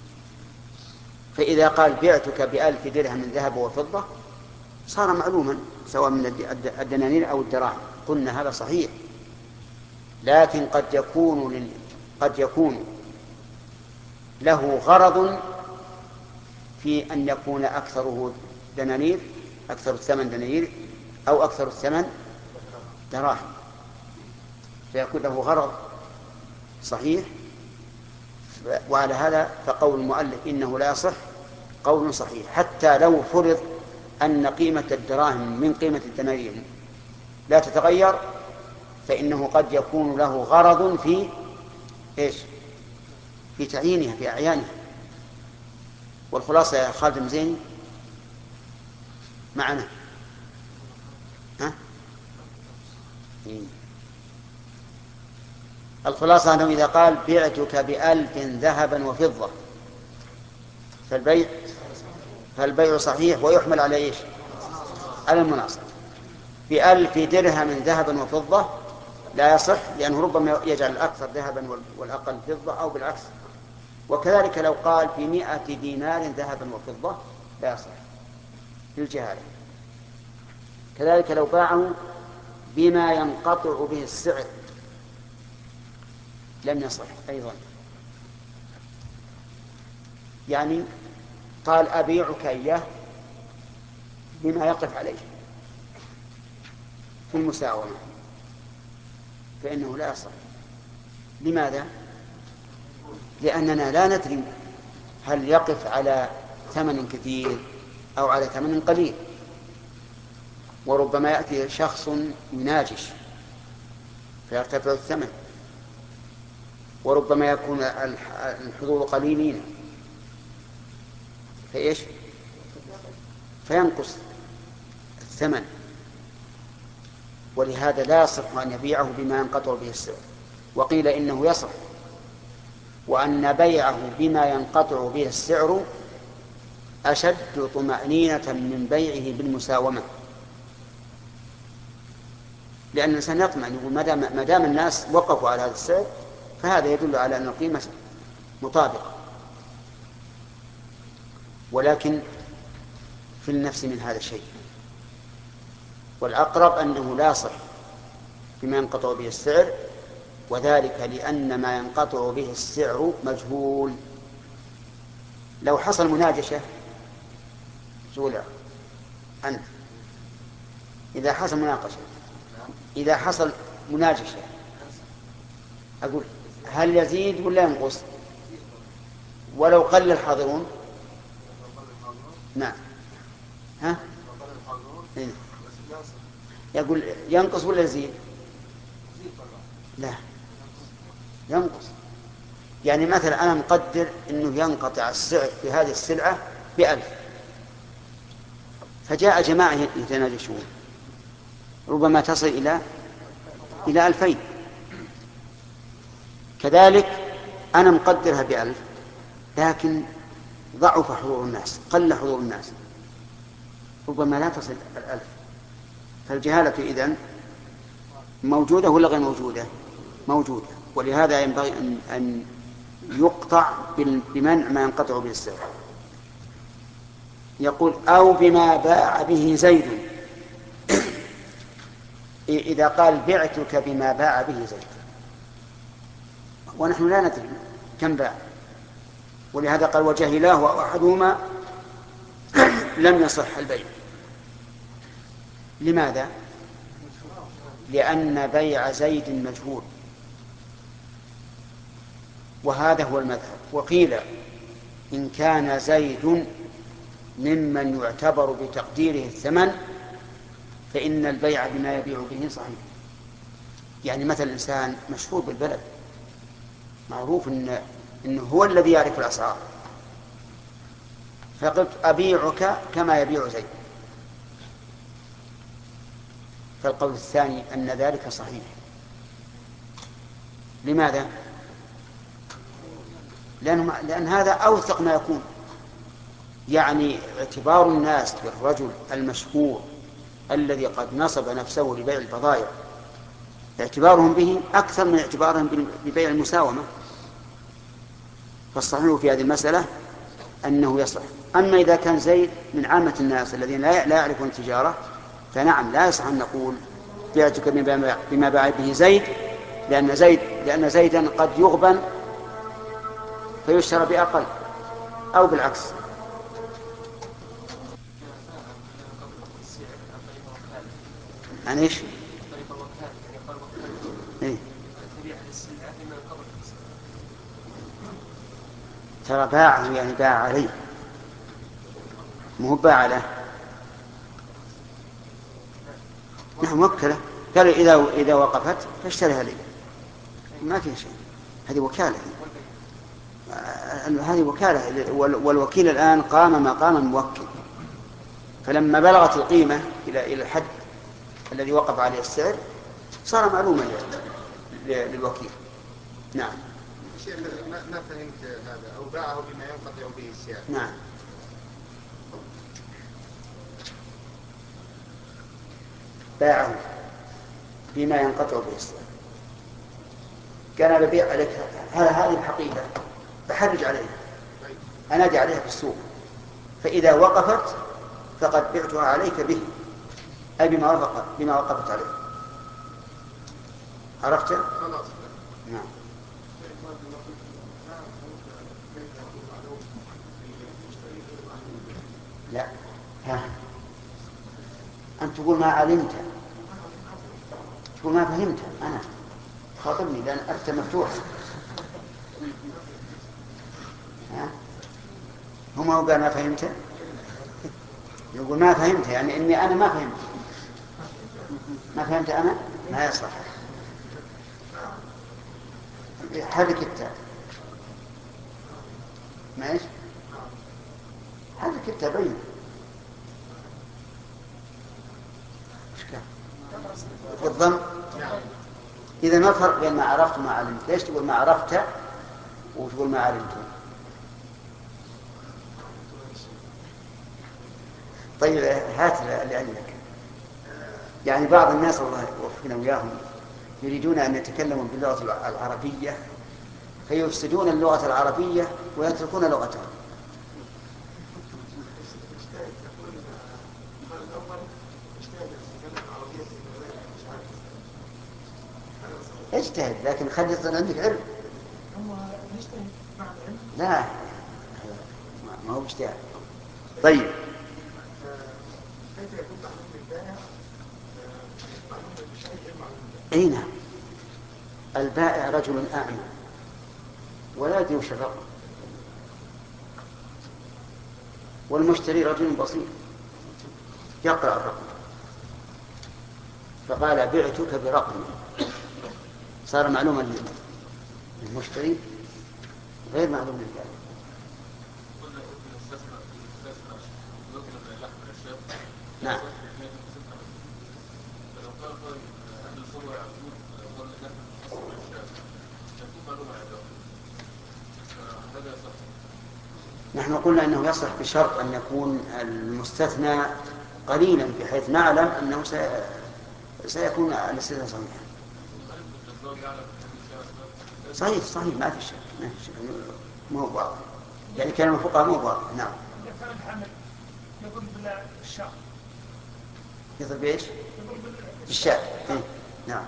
فإذا قال بعتك بألف درهم من ذهب وفضة صار معلوما سواء من الدنانير أو الدراهم، قلنا هذا صحيح. لكن قد يكون لل... قد يكون له غرض في أن يكون أكثره دنانير، أكثر الثمن دنانير، أو أكثر الثمن دراهم، فيكون له غرض صحيح. وعلى هذا فقول المؤلف إنه لا يصح قول صحيح، حتى لو فرض أن قيمة الدراهم من قيمة الدنانير لا تتغير، فإنه قد يكون له غرض في إيش؟ في تعيينها، في أعيانها. والخلاصة يا خالد المزيني معنا، ها؟ الخلاصة أنه إذا قال بعتك بألف ذهبا وفضة فالبيع فالبيع صحيح ويحمل على إيش؟ على المناصب. بألف درهم ذهبا وفضة لا يصح، لأنه ربما يجعل الأكثر ذهبا والأقل فضة، أو بالعكس. وكذلك لو قال بمئة دينار ذهبا وفضة لا يصح للجهالة. كذلك لو باعه بما ينقطع به السعر لم يصح أيضا. يعني قال أبيعك إياه بما يقف عليه في المساومة فإنه لا يصح. لماذا؟ لأننا لا ندري هل يقف على ثمن كثير أو على ثمن قليل، وربما يأتي شخص يناجش فيرتفع الثمن، وربما يكون الحضور قليلين فإيش؟ فينقص الثمن. ولهذا لا يصح أن يبيعه بما ينقطع به السعر. وقيل إنه يصح، وأن بيعه بما ينقطع به السعر أشد طمأنينة من بيعه بالمساومة، لأن الإنسان يطمئن، يقول ما دام الناس وقفوا على هذا السعر فهذا يدل على أن القيمة مطابقة. ولكن في النفس من هذا الشيء، والأقرب أنه لا يصح بما ينقطع به السعر، وذلك لأن ما ينقطع به السعر مجهول. لو حصل مناجشة سؤال أنت، إذا حصل مناقشة، إذا حصل مناجشة أقول هل يزيد ولا ينقص؟ ولو قل الحاضرون نعم ها إيه؟ يقول ينقص ولا يزيد؟ لا ينقص. يعني مثلا أنا مقدر أنه ينقطع السعر في هذه السلعة بألف، فجاء جماعة يتناجشون، ربما تصل إلى إلى ألفين. كذلك أنا مقدرها بألف، لكن ضعف حضور الناس، قل حضور الناس، ربما لا تصل الألف. فالجهالة إذن موجودة ولا غير موجودة؟ موجودة. ولهذا ينبغي أن, أن يقطع بمنع ما ينقطع به السعر. يقول أو بما باع به زيد. إذا قال بعتك بما باع به زيد ونحن لا ندري كم باع، ولهذا قال وجهلاه وأحدهما لم يصح البيع. لماذا؟ لأن بيع زيد مجهول، وهذا هو المذهب. وقيل إن كان زيد ممن يعتبر بتقديره الثمن فإن البيع بما يبيع به صحيح. يعني مثل إنسان مشهور بالبلد، معروف إن إنه هو الذي يعرف الأسعار، فقلت أبيعك كما يبيع زيد، فالقول الثاني أن ذلك صحيح. لماذا؟ لأن, لأن هذا أوثق ما يكون. يعني اعتبار الناس بالرجل المشهور الذي قد نصب نفسه لبيع البضائع، اعتبارهم به أكثر من اعتبارهم ببيع المساومة. فالصحيح في هذه المسألة أنه يصح. أما إذا كان زيد من عامة الناس الذين لا يعرفون التجارة فنعم لا يصح أن نقول بعتك بما باع به زيد، لأن زيد لأن زيدا قد يغبن فيشترى بأقل، أو بالعكس. عن إيش؟ إيه؟ ترى باع يعني باع عليه، مو باع له. نعم وكله، قال إذا إذا وقفت فاشتريها لي، ما في شيء، هذه وكالة. هذه وكالة، والوكيل الآن قام مقام الموكل، فلما بلغت القيمة إلى إلى الحد الذي وقف عليه السعر صار معلوما للوكيل. نعم. ما ما فهمت هذا. أو باعه بما ينقطع به السعر. نعم. باعه بما ينقطع به السعر. كان ببيع عليك هذه الحقيبة بحرج عليها، أنادي عليها في السوق، فإذا وقفت فقد بعتها عليك به، أي بما وقفت بما وقفت عليه. عرفت؟ خلاص. نعم. لا، ها أنت تقول ما علمت، تقول ما فهمت. أنا خاطبني لأن أنت مفتوح. ها هم هو قال ما فهمت، يقول ما فهمت يعني إني أنا ما فهمت. ما فهمت أنا ما يصلح. حرك التاء. ما إيش؟ حرك التاء بين. بالضم. إذا ما الفرق بين ما عرفت وما علمت؟ ليش تقول ما عرفت وتقول ما علمت؟ طيب هات اللي عندك. يعني بعض الناس الله يوفقنا وياهم يريدون أن يتكلموا باللغة العربية فيفسدون اللغة العربية ويتركون لغتهم. اجتهد لكن خلي يصير عندك علم. لا ما هو اجتهاد. طيب اي نعم. البائع رجل أعمى ولا يدري وش الرقم، والمشتري رجل بسيط يقرأ الرقم، فقال بعتك برقم، صار معلوما للمشتري غير معلوم للبائع. نعم. نحن قلنا أنه يصح بشرط أن يكون المستثنى قليلا بحيث نعلم أنه سيكون الاستثناء صحيحا. صحيح صحيح ما في شك ما في شك مو واضح يعني كلام الفقهاء مو واضح. نعم. يضرب بالشاء. يضرب ايش؟ بالشاء. إيه؟ نعم.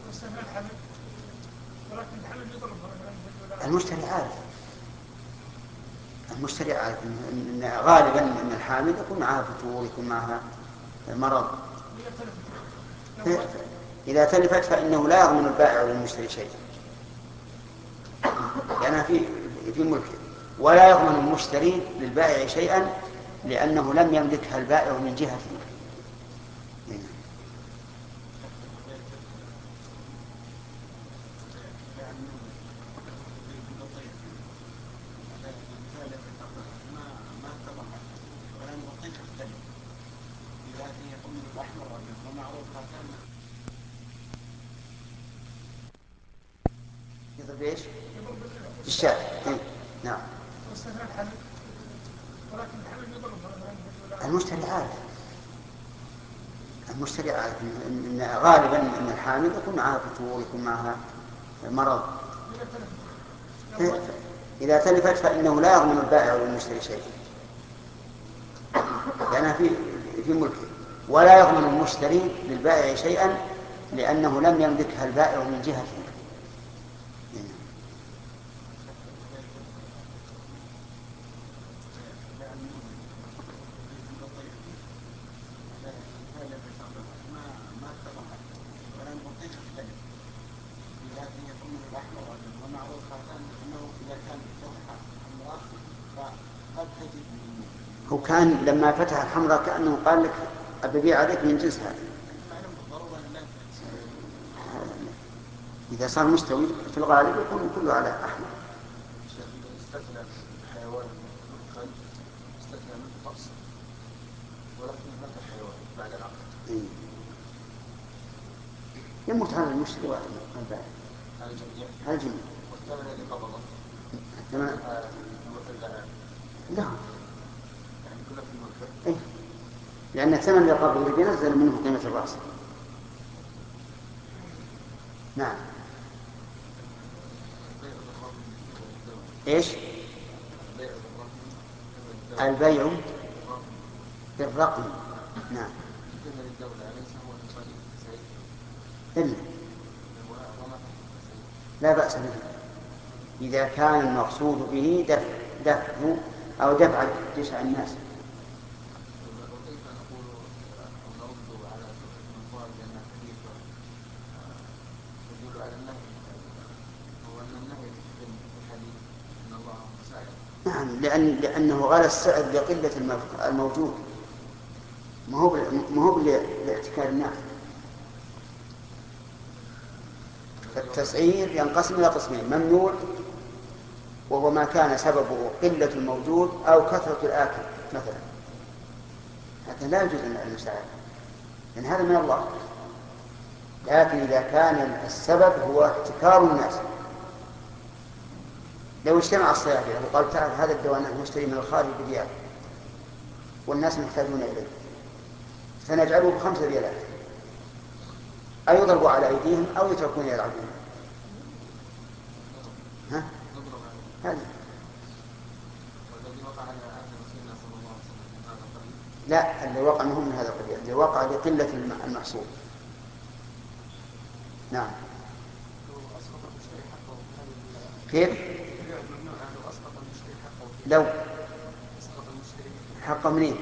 المشتري عارف المشتري عارف ان غالبا ان الحامل يكون معها فتور يكون معها مرض. اذا تلفت فانه لا يضمن البائع للمشتري شيئا لانها في في ملكه، ولا يضمن المشتري للبائع شيئا لانه لم يملكها البائع من جهته. يضرب ايش؟ بالشاء. إيه؟ نعم. المشتري عارف المشتري عارف ان غالبا ان الحامل يكون معها فتور يكون معها مرض. اذا تلفت فانه لا يضمن البائع للمشتري شيئا لانها في في ملكه، ولا يضمن المشتري للبائع شيئا لانه لم يملكها البائع من جهته. هو كان لما فتح الحمراء كأنه قال لك أبيع عليك من جنس هذا. إذا صار مستوي في الغالب يكون كله على أحمر. استثنى حيوان من خلف استثنى من فأس ولكن هناك حيوان بعد العقد. يموت هذا المشتري والبائع. هذا الجميع. هذا الجميع. والثمن الذي قبضه. تمام. لا. يعني كله في الملك. إيه. لأن الثمن اللي قبضه بينزل منه قيمة الرأس. نعم. ايش؟ البيع بالرقم. نعم. إلا لا بأس به إذا كان المقصود به دفع دفع أو دفع جشع الناس. نعم لأن لأنه غلى السعر لقلة الموجود ما هو ما هو لاحتكار الناس. فالتسعير ينقسم إلى قسمين: ممنوع وهو ما كان سببه قلة الموجود أو كثرة الآكل مثلا، هذا لا يجوز أن المساعدة لأن هذا من الله. لكن إذا كان السبب هو احتكار الناس، لو اجتمع الصيادلة وقال تعال هذا الدواء نحن نشتري من الخارج بريال والناس محتاجون إليه فنجعله بخمسة ريالات، أو يضربوا على أيديهم أو يتركون يلعبون. ها؟ هذا لا، اللي وقع منهم من هذا القبيل، اللي وقع لقلة المحصول. نعم. كيف؟ لو حق منين؟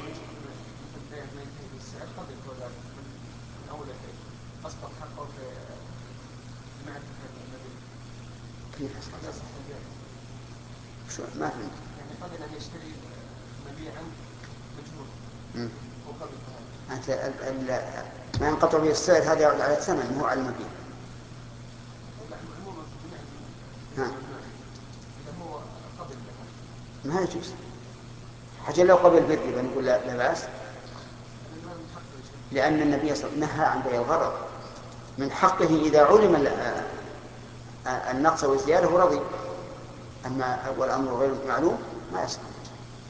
كيف شو ما فهمت؟ يعني قبل أن يشتري مبيعا مجهول وقبل أنت ال ال ما ينقطع به السعر هذا يعود على الثمن مو على المبيع. ها. ما يجوز حتى لو قبل بالربا نقول لا, لا بأس، لأن النبي صلى الله عليه وسلم نهى عن بيع الغرض. من حقه إذا علم النقص والزيادة رضي، أما أول أمر غير معلوم ما يصح.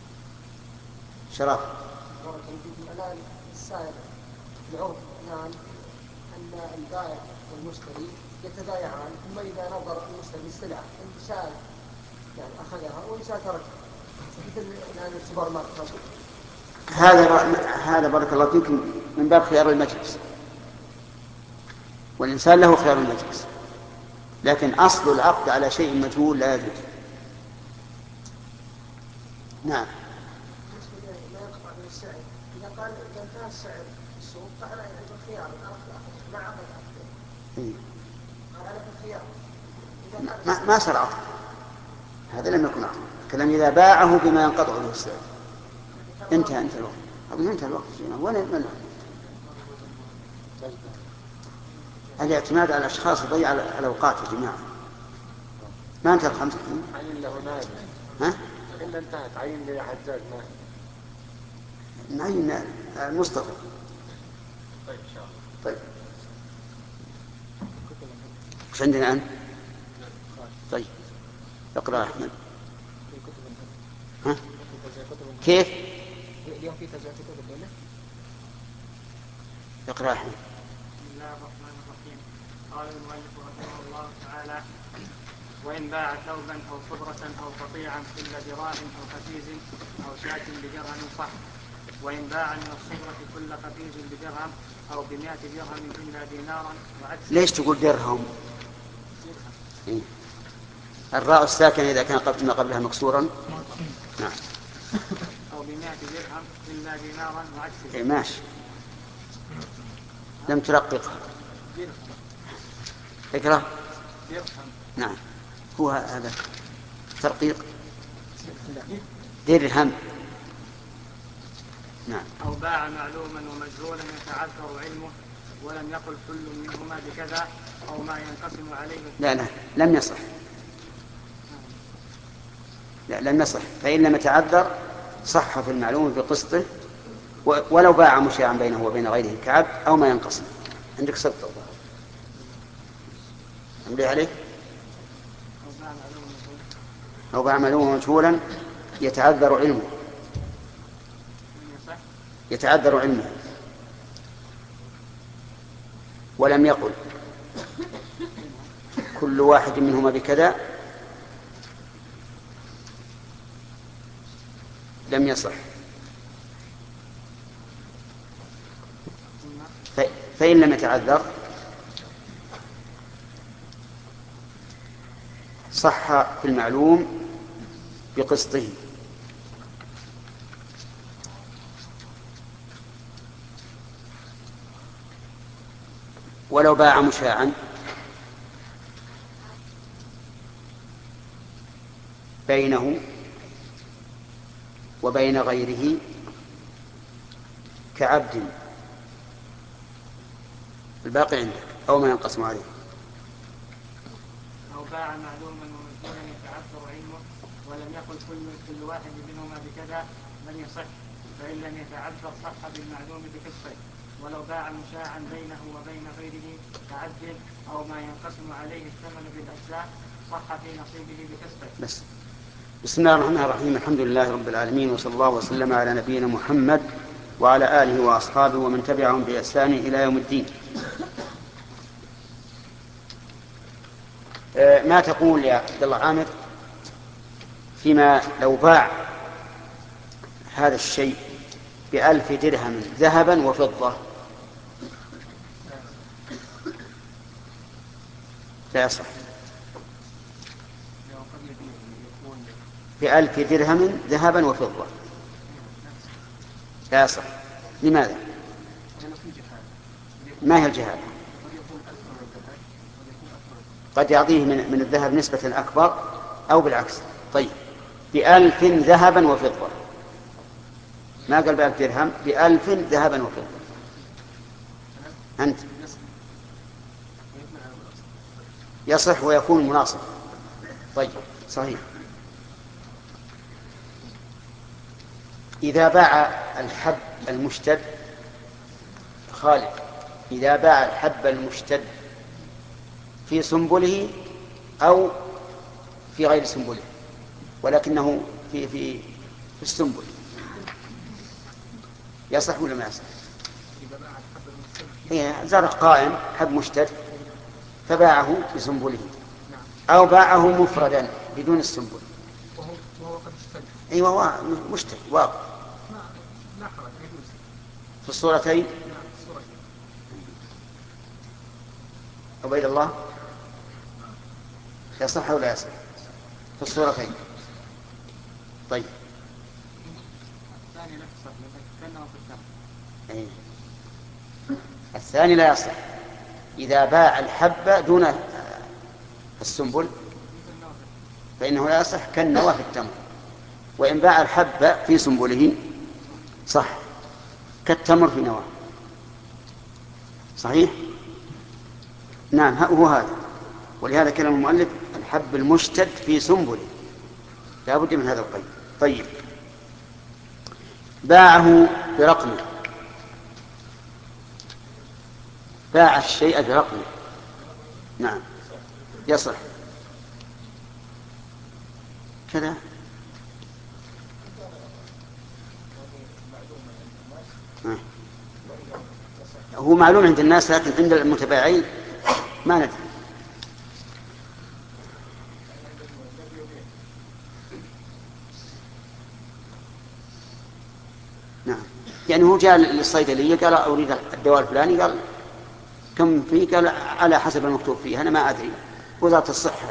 شراب. بارك الله فيكم. الآن السائل العرف الآن أن البائع والمشتري يتبايعان، ثم إذا نظر المشتري السلعة إن شاء يعني أخذها وإن شاء تركها، مثل الآن السوبر ماركت. هذا هذا بارك الله فيكم من باب خيار المجلس، والإنسان له خيار المجلس، لكن أصل العقد على شيء مجهول لا يجوز. نعم. لا يقطع من السعر. إذا قال إذا انتهى السعر في السوق فأنا عندي الخيار الآخر ما عقد عقد. قال أنا في الخيار. ما ما صار عقد، هذا لم يكن عقد. الكلام إذا باعه بما ينقطع به السعر انتهى انتهى الوقت. أبو انتهى الوقت. وين من الاعتماد على الأشخاص يضيع الأوقات يا جماعة. ما انتهى الخمسة. عين له نائب. ها؟ إلا انتهت عين لي حجاج نائب. نعين المصطفى. طيب إن شاء الله. طيب. وش عندنا الآن؟ طيب. اقرأ أحمد. ها؟ كيف؟ اليوم في تجاوز كتب الليلة. اقرأ أحمد. بسم الله الرحمن الرحيم. قال المؤلف رحمه الله تعالى: وإن باع ثوبا أو صبرة أو قطيعا إلا دراهم أو قفيز أو شاة بدرهم صح. وإن باع من الصبرة كل قفيز بدرهم أو بمائة درهم إلا دينارا وعكس. ليش تقول درهم؟ إيه؟ الراء الساكنة إذا كان قبل ما قبلها مكسورا. نعم. أو بمائة درهم إلا دينارا وعكسه. إيه ماشي. لم ترققها. اقرأ. درهم. نعم. هو هذا ترقيق. درهم. نعم. أو باع معلوما ومجهولا يتعذر علمه ولم يقل كل منهما بكذا أو ما ينقسم عليه. لا لا لم يصح. لا لم يصح. فإن لم يتعذر صح في المعلوم بقسطه ولو باع مشاعا بينه وبين غيره كعبد أو ما ينقسم. عندك سبت الله أملي عليه. أو باع معلوما مجهولا يتعذر علمه يتعذر علمه ولم يقل كل واحد منهما بكذا لم يصح. فإن لم يتعذر صح في المعلوم بقسطه. ولو باع مشاعا بينه وبين غيره كعبد الباقي عندك أو ما ينقسم عليه. أو باع معلوما ومجهولا يتعذر علمه ولم يقل كل كل واحد منهما بكذا لم يصح. فإن لم يتعذر صح بالمعلوم بكفه. ولو باع مشاعا بينه وبين غيره كعبد أو ما ينقسم عليه الثمن بالأجزاء صح في نصيبه بكسبه. بس. بسم الله الرحمن الرحيم. الحمد لله رب العالمين، وصلى الله وسلم على نبينا محمد وعلى آله وأصحابه ومن تبعهم بإحسان إلى يوم الدين. ما تقول يا عبد الله عامر فيما لو باع هذا الشيء بألف درهم ذهبا وفضة؟ لا يصح. بألف درهم ذهبا وفضة لا يصح. لماذا؟ ما هي الجهالة؟ قد يعطيه من, من الذهب نسبة أكبر أو بالعكس. طيب بألف ذهبا وفضة، ما قال بألف درهم، بألف ذهبا وفضة. أنت يصح ويكون مناصب. طيب صحيح. إذا باع الحب المشتد خالد إذا باع الحب المشتد في سنبله أو في غير سنبله ولكنه في في في السنبل يصح ولا ما يصح؟ هي زرع قائم حب مشتد فباعه بسنبله أو باعه مفردا بدون السنبل. وهو قد اشتد. أيوة هو مشتد واقع لا حرج يجوز في الصورتين. عبيد الله يصح ولا يصح في الصورتين؟ طيب الثاني لا يصح كأنه في الثاني. أيه. الثاني لا يصح إذا باع الحب دون السنبل فإنه لا يصح كالنوى في التمر، وإن باع الحب في سنبله صح كالتمر في نواه. صحيح؟ نعم هو هذا، ولهذا كلام المؤلف الحب المشتد في سنبله لا بد من هذا القيد. طيب باعه برقمه، باع الشيء برقمه، نعم يصح كذا. آه. هو معلوم عند الناس لكن عند المتباعين ما ندري. نعم يعني هو جاء للصيدلية قال أريد الدواء الفلاني، قال كم فيه؟ قال على حسب المكتوب فيه. أنا ما أدري، وزارة الصحة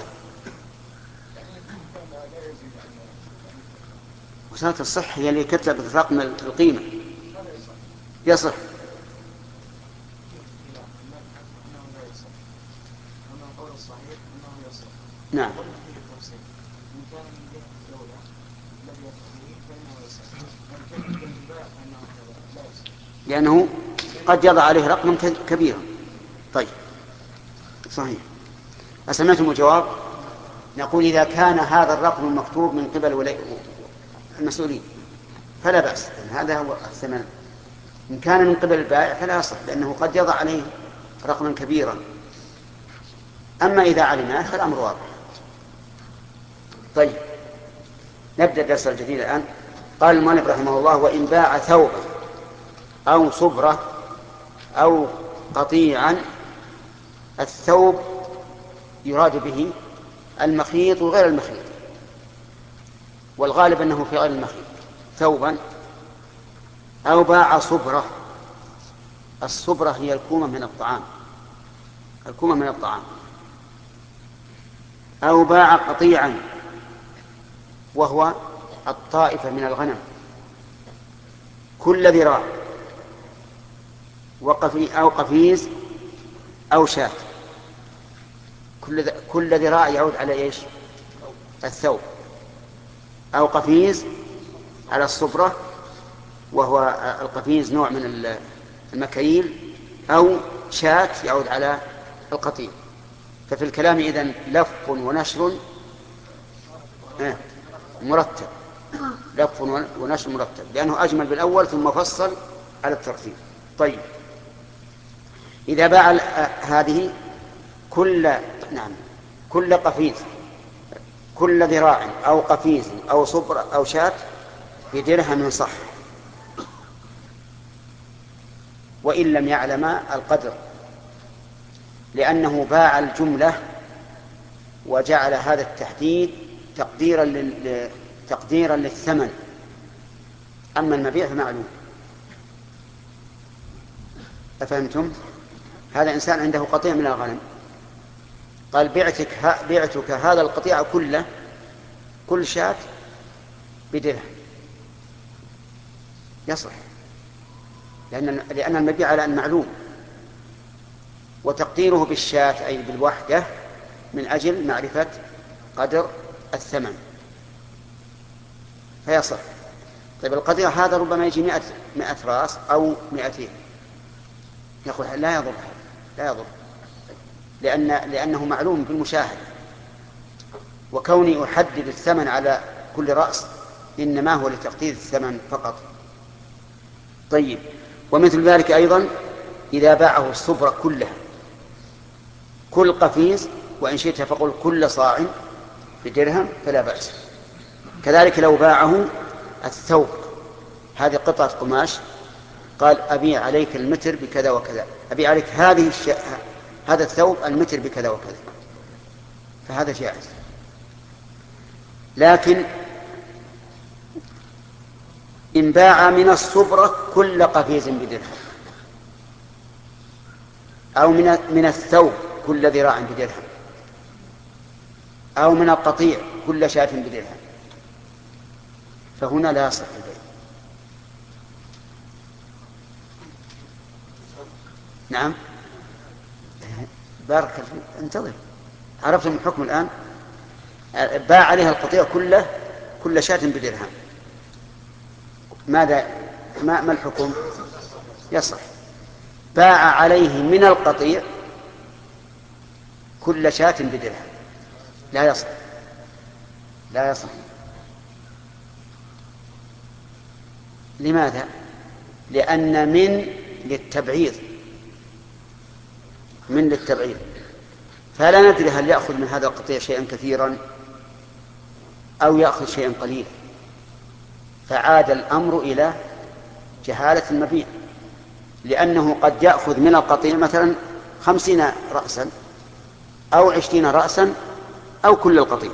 وزارة الصحة هي اللي كتبت رقم القيمة. يصح نعم لأنه قد يضع عليه رقما كبيرا. طيب صحيح. أسمعتم الجواب؟ نقول إذا كان هذا الرقم المكتوب من قبل المسؤولين فلا بأس، هذا هو الثمن. إن كان من قبل البائع فلا يصح لأنه قد يضع عليه رقما كبيرا. أما إذا علمناه فالأمر واضح. طيب نبدأ الدرس الجديد الآن. قال المؤلف رحمه الله: وإن باع ثوبا أو صبرة أو قطيعا. الثوب يراد به المخيط وغير المخيط، والغالب أنه في غير المخيط. ثوبا. أو باع صبرة. الصبرة هي الكومة من الطعام، الكومة من الطعام. أو باع قطيعا وهو الطائفة من الغنم، كل ذراع، وقفي أو قفيز أو شاة. كل كل ذراع يعود على إيش؟ الثوب. أو قفيز على الصبرة وهو القفيز نوع من المكاييل، أو شاة يعود على القطيع. ففي الكلام إذن لف ونشر مرتب، لف ونشر مرتب، لأنه أجمل بالأول ثم فصل على الترتيب. طيب إذا باع هذه كل نعم كل قفيز، كل ذراع أو قفيز أو صبر أو شاة بدرهم صح، وإن لم يعلم القدر، لأنه باع الجملة وجعل هذا التحديد تقديرا لل... تقديرا للثمن. أما المبيع فمعلوم. أفهمتم؟ هذا إنسان عنده قطيع من الغنم، قال بعتك, ها... بعتك هذا القطيع كله، كل شاة بدرهم، يصح، لأن, لأن المبيع على أن معلوم، وتقديره بالشاة أي بالوحدة من أجل معرفة قدر الثمن فيصح. طيب القطيع هذا ربما يجي مئة, مئة راس أو مئتين، يقول لا يضر، لا يضر، لأن لأنه معلوم بالمشاهدة، وكوني أحدد الثمن على كل رأس إنما هو لتقدير الثمن فقط. طيب ومثل ذلك أيضا إذا باعه الصبرة كلها، كل قفيز، وإن شئت فقل كل صاع بدرهم فلا بأس. كذلك لو باعه الثوب، هذه قطعة قماش قال أبيع عليك المتر بكذا وكذا، أبيع عليك هذه الش... هذا الثوب المتر بكذا وكذا، فهذا جائز. لكن إن باع من الصبرة كل قفيز بدرهم، أو من من الثوب كل ذراع بدرهم، أو من القطيع كل شاة بدرهم، فهنا لا يصح البيع. نعم بارك الله، انتظر، عرفتم الحكم الآن. باع عليها القطيع كله كل شاة بدرهم، ماذا ما, ما الحكم؟ يصح. باع عليه من القطيع كل شاة بدرهم، لا يصح، لا يصح. لماذا؟ لأن من للتبعيض، من للتبعيض، فلا ندري هل يأخذ من هذا القطيع شيئا كثيرا أو يأخذ شيئا قليلا، فعاد الأمر إلى جهالة المبيع، لأنه قد يأخذ من القطيع مثلا خمسين رأسا أو عشرين رأسا أو كل القطيع،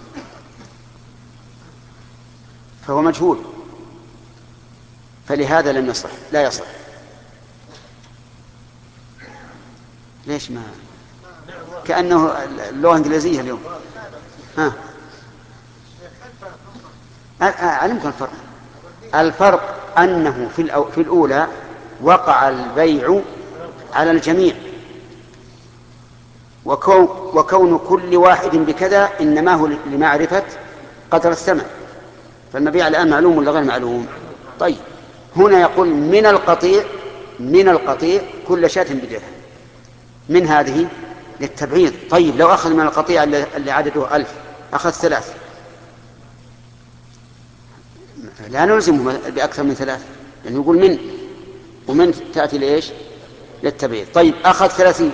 فهو مجهول، فلهذا لم يصح، لا يصح. ليش ما كأنه اللغة الإنجليزية اليوم؟ ها علمكم الفرق. الفرق أنه في, الأو... في الأولى وقع البيع على الجميع، وكون, وكون كل واحد بكذا إنما هو لمعرفة قدر الثمن، فالمبيع الآن معلوم ولا غير معلوم؟ طيب هنا يقول من القطيع، من القطيع كل شاة بدرهم، من هذه للتبعيض. طيب لو أخذ من القطيع اللي عدده ألف أخذ ثلاث، لا نلزمه بأكثر من ثلاث، لأنه يقول من، ومن تأتي لإيش؟ للتبعيض. طيب أخذ ثلاثين،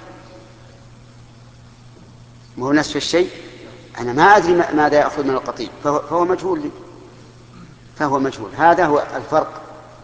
ما هو نفس الشيء، أنا ما أدري ماذا يأخذ من القطيع، فهو, فهو مجهول لي، فهو مجهول. هذا هو الفرق.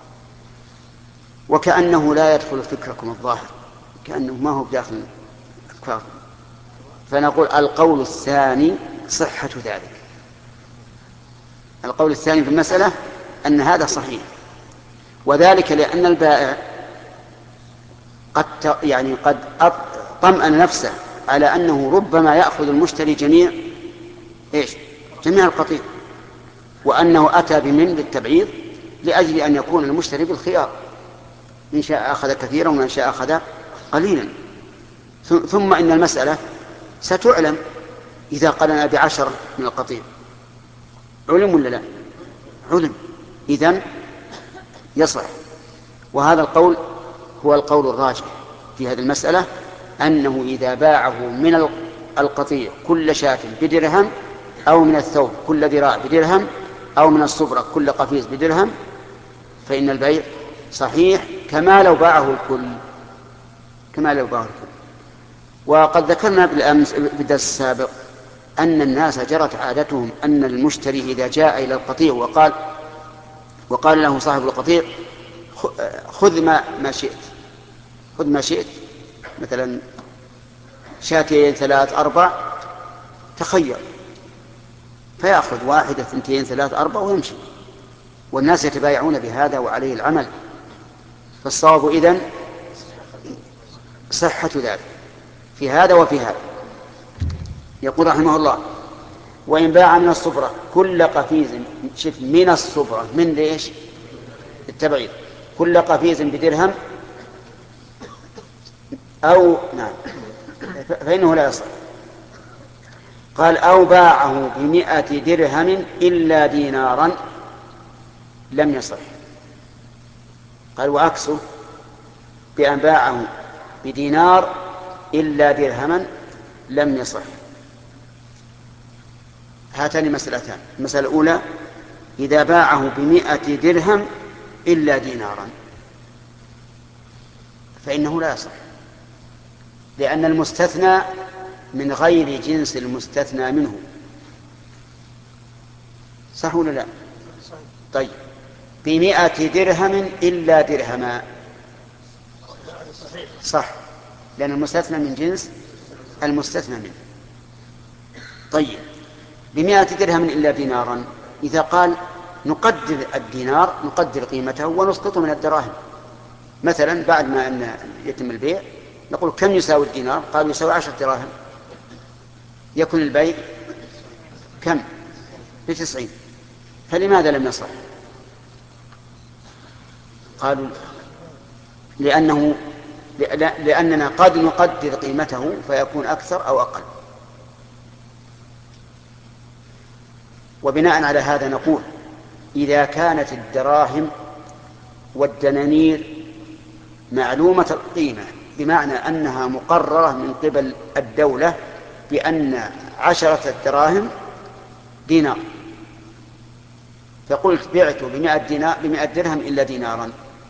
وكأنه لا يدخل فكركم الظاهر، كأنه ما هو بداخل أفكار. فنقول القول الثاني صحة ذلك، القول الثاني في المسألة أن هذا صحيح، وذلك لأن البائع قد يعني قد طمأن نفسه على أنه ربما يأخذ المشتري جميع إيش؟ جميع القطيع، وأنه أتى بمن للتبعيض لأجل أن يكون المشتري بالخيار، إن شاء أخذ كثيرا وإن شاء أخذ قليلا. ثم إن المسألة ستعلم إذا قال أنا بعشرة من القطيع، علم ولا لا؟ علم، إذن يصح. وهذا القول هو القول الراجح في هذه المسألة، أنه إذا باعه من القطيع كل شاة بدرهم، أو من الثوب كل ذراع بدرهم، أو من الصبرة كل قفيز بدرهم، فإن البيع صحيح كما لو باعه الكل، كما لو باعه الكل. وقد ذكرنا بالأمس بالدرس السابق أن الناس جرت عادتهم أن المشتري إذا جاء إلى القطيع وقال وقال له صاحب القطيع خذ ما ما شئت، خذ ما شئت، مثلا شاتين ثلاث أربع، تخير، فيأخذ واحدة اثنتين ثلاث أربع ويمشي، والناس يتبايعون بهذا وعليه العمل. فالصواب إذن صحة ذلك في هذا وفي هذا. يقول رحمه الله: وإن باع من الصبرة كل قفيز، شف من الصبرة، من ليش؟ التبعيض، كل قفيز بدرهم أو نعم فإنه لا يصح. قال: أو باعه بمئة درهم إلا دينارا لم يصح. قال: وعكسه بأن باعه بدينار إلا درهما لم يصح. هاتان مسألتان. المسألة الأولى: إذا باعه بمئة درهم إلا دينارا فإنه لا يصح، لأن المستثنى من غير جنس المستثنى منه، صح ولا لا؟ طيب، بمئة درهم إلا درهما. صح، لأن المستثنى من جنس المستثنى منه. طيب، بمئة درهم إلا دينارا، إذا قال نقدر الدينار، نقدر قيمته ونسقطه من الدراهم. مثلا بعد ما أن يتم البيع نقول كم يساوي الدينار؟ قال يساوي عشر دراهم، يكون البيع كم؟ بتسعين. فلماذا لم يصح؟ قالوا لأنه لأننا قد نقدر قيمته فيكون أكثر أو أقل. وبناء على هذا نقول إذا كانت الدراهم والدنانير معلومة القيمة، بمعنى أنها مقررة من قبل الدولة بأن عشرة دراهم دينار، فقلت بعت بمئة, دينار بمئة درهم إلا دينارا،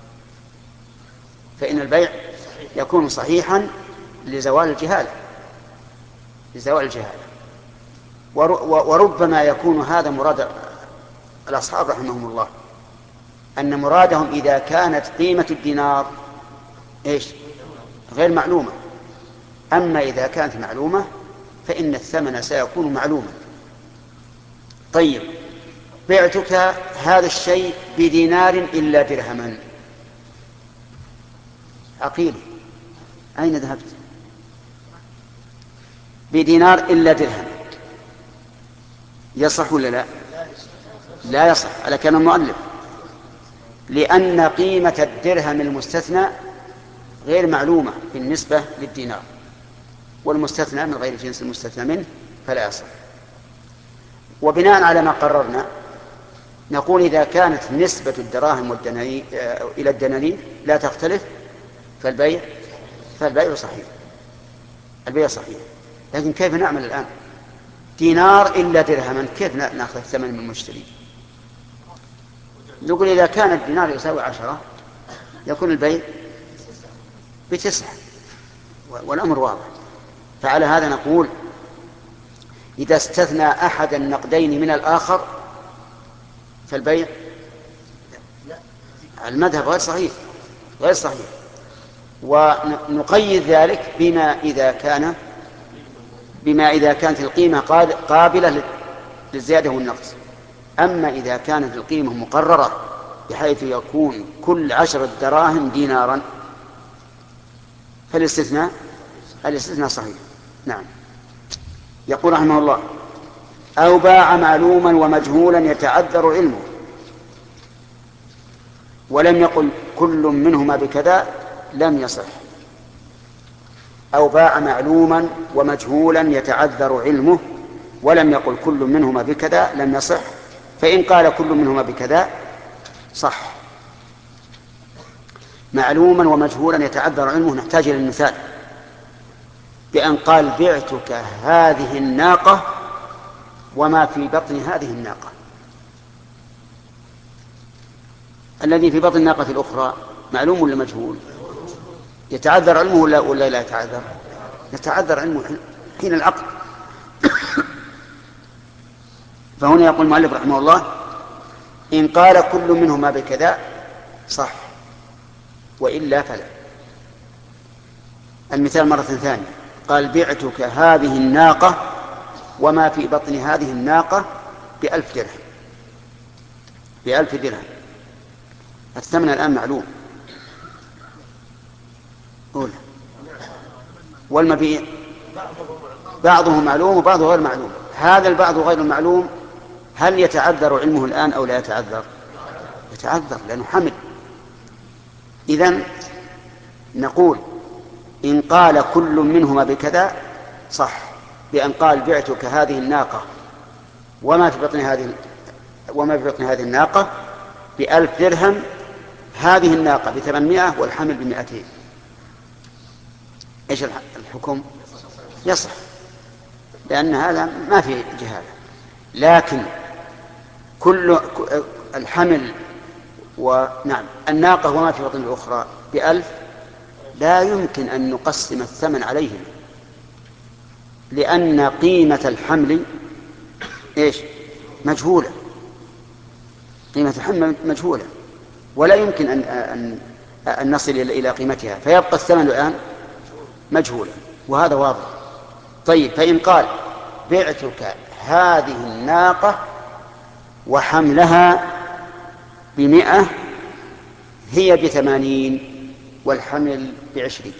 فإن البيع يكون صحيحا لزوال الجهالة لزوال الجهالة وربما يكون هذا مراد الأصحاب رحمهم الله، أن مرادهم إذا كانت قيمة الدينار إيش؟ غير معلومة. أما إذا كانت معلومة فإن الثمن سيكون معلوما. طيب، بعتك هذا الشيء بدينار إلا درهما. عقيل، أين ذهبت؟ بدينار إلا درهم، يصح ولا لا؟ لا يصح على كلام المؤلف، لأن قيمة الدرهم المستثنى غير معلومة بالنسبة للدينار، والمستثنى من غير جنس المستثنى منه فلا يصح. وبناء على ما قررنا نقول إذا كانت نسبة الدراهم والدنانير إلى الدنانير لا تختلف فالبيع فالبيع صحيح، البيع صحيح. لكن كيف نعمل الآن؟ دينار إلا درهما، كيف نأخذ الثمن من المشتري؟ نقول إذا كان الدينار يساوي عشرة يكون البيع بتسعة، والأمر واضح. فعلى هذا نقول إذا استثنى أحد النقدين من الآخر فالبيع المذهب غير صحيح غير صحيح ونقيد ذلك بما إذا كان بما إذا كانت القيمة قابلة للزيادة والنقص. أما إذا كانت القيمة مقررة بحيث يكون كل عشرة دراهم دينارا فالاستثناء الاستثناء صحيح. نعم. يقول رحمه الله: أو باع معلوما ومجهولا يتعذر علمه ولم يقل كل منهما بكذا لم يصح. أو باع معلوما ومجهولا يتعذر علمه ولم يقل كل منهما بكذا لم يصح، فإن قال كل منهما بكذا صح. معلوما ومجهولا يتعذر علمه نحتاج إلى المثال، بأن قال بعتك هذه الناقة وما في بطن هذه الناقة. الذي في بطن الناقة الأخرى معلوم ولا مجهول؟ يتعذر علمه ولا, ولا لا يتعذر؟ يتعذر علمه حين العقد. فهنا يقول المؤلف رحمه الله: إن قال كل منهما بكذا صح، وإلا فلا. المثال مرة ثانية: قال بعتك هذه الناقة وما في بطن هذه الناقة بألف درهم بألف درهم. الثمن الآن معلوم. أولى. والمبيع بعضه معلوم وبعضه غير معلوم. هذا البعض غير المعلوم هل يتعذر علمه الآن أو لا يتعذر؟ يتعذر لأنه حمل. إذن نقول إن قال كل منهما بكذا صح، بأن قال بعتك هذه الناقة وما في بطن هذه وما في بطن هذه الناقة بألف درهم، هذه الناقة بثمانمائة والحمل بمائتين، إيش الحكم؟ يصح، لأن هذا ما في جهالة. لكن كل الحمل ونعم الناقة وما في بطن الأخرى بألف لا يمكن أن نقسم الثمن عليهم، لأن قيمة الحمل إيش؟ مجهولة. قيمة الحمل مجهولة، ولا يمكن أن, أن, أن نصل إلى قيمتها، فيبقى الثمن الآن مجهولا، وهذا واضح. طيب، فإن قال بعتك هذه الناقة وحملها بمئة هي بثمانين والحمل بعشرين،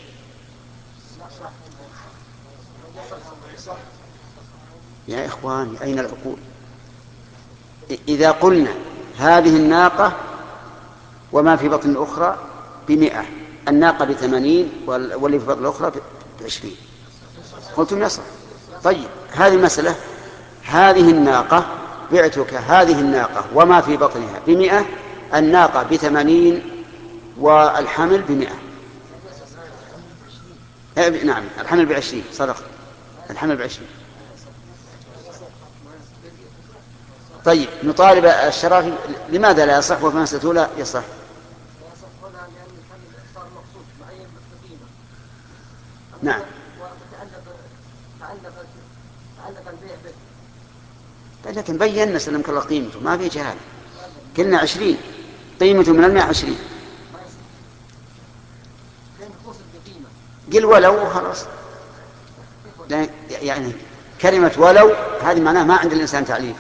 يا إخواني أين العقول؟ إذا قلنا هذه الناقة وما في بطن الأخرى بمئة، الناقة بثمانين واللي في بطن الأخرى بعشرين، قلتم يصح. طيب، هذه المسألة، هذه الناقة بعتك هذه الناقة وما في بطنها بمئة، الناقة بثمانين والحمل بمئة. نعم، الحمل بعشرين، صدق، الحمل بعشرين. طيب، نطالب الشرافي لماذا لا يصح وفي مسألة لا يصح؟ نعم، لكن بينا سلمك الله قيمته، ما في جهال، كلنا عشرين، قيمته من المئة عشرين، قل ولو خلاص. يعني كلمة ولو هذه معناها ما عند الإنسان تعليف.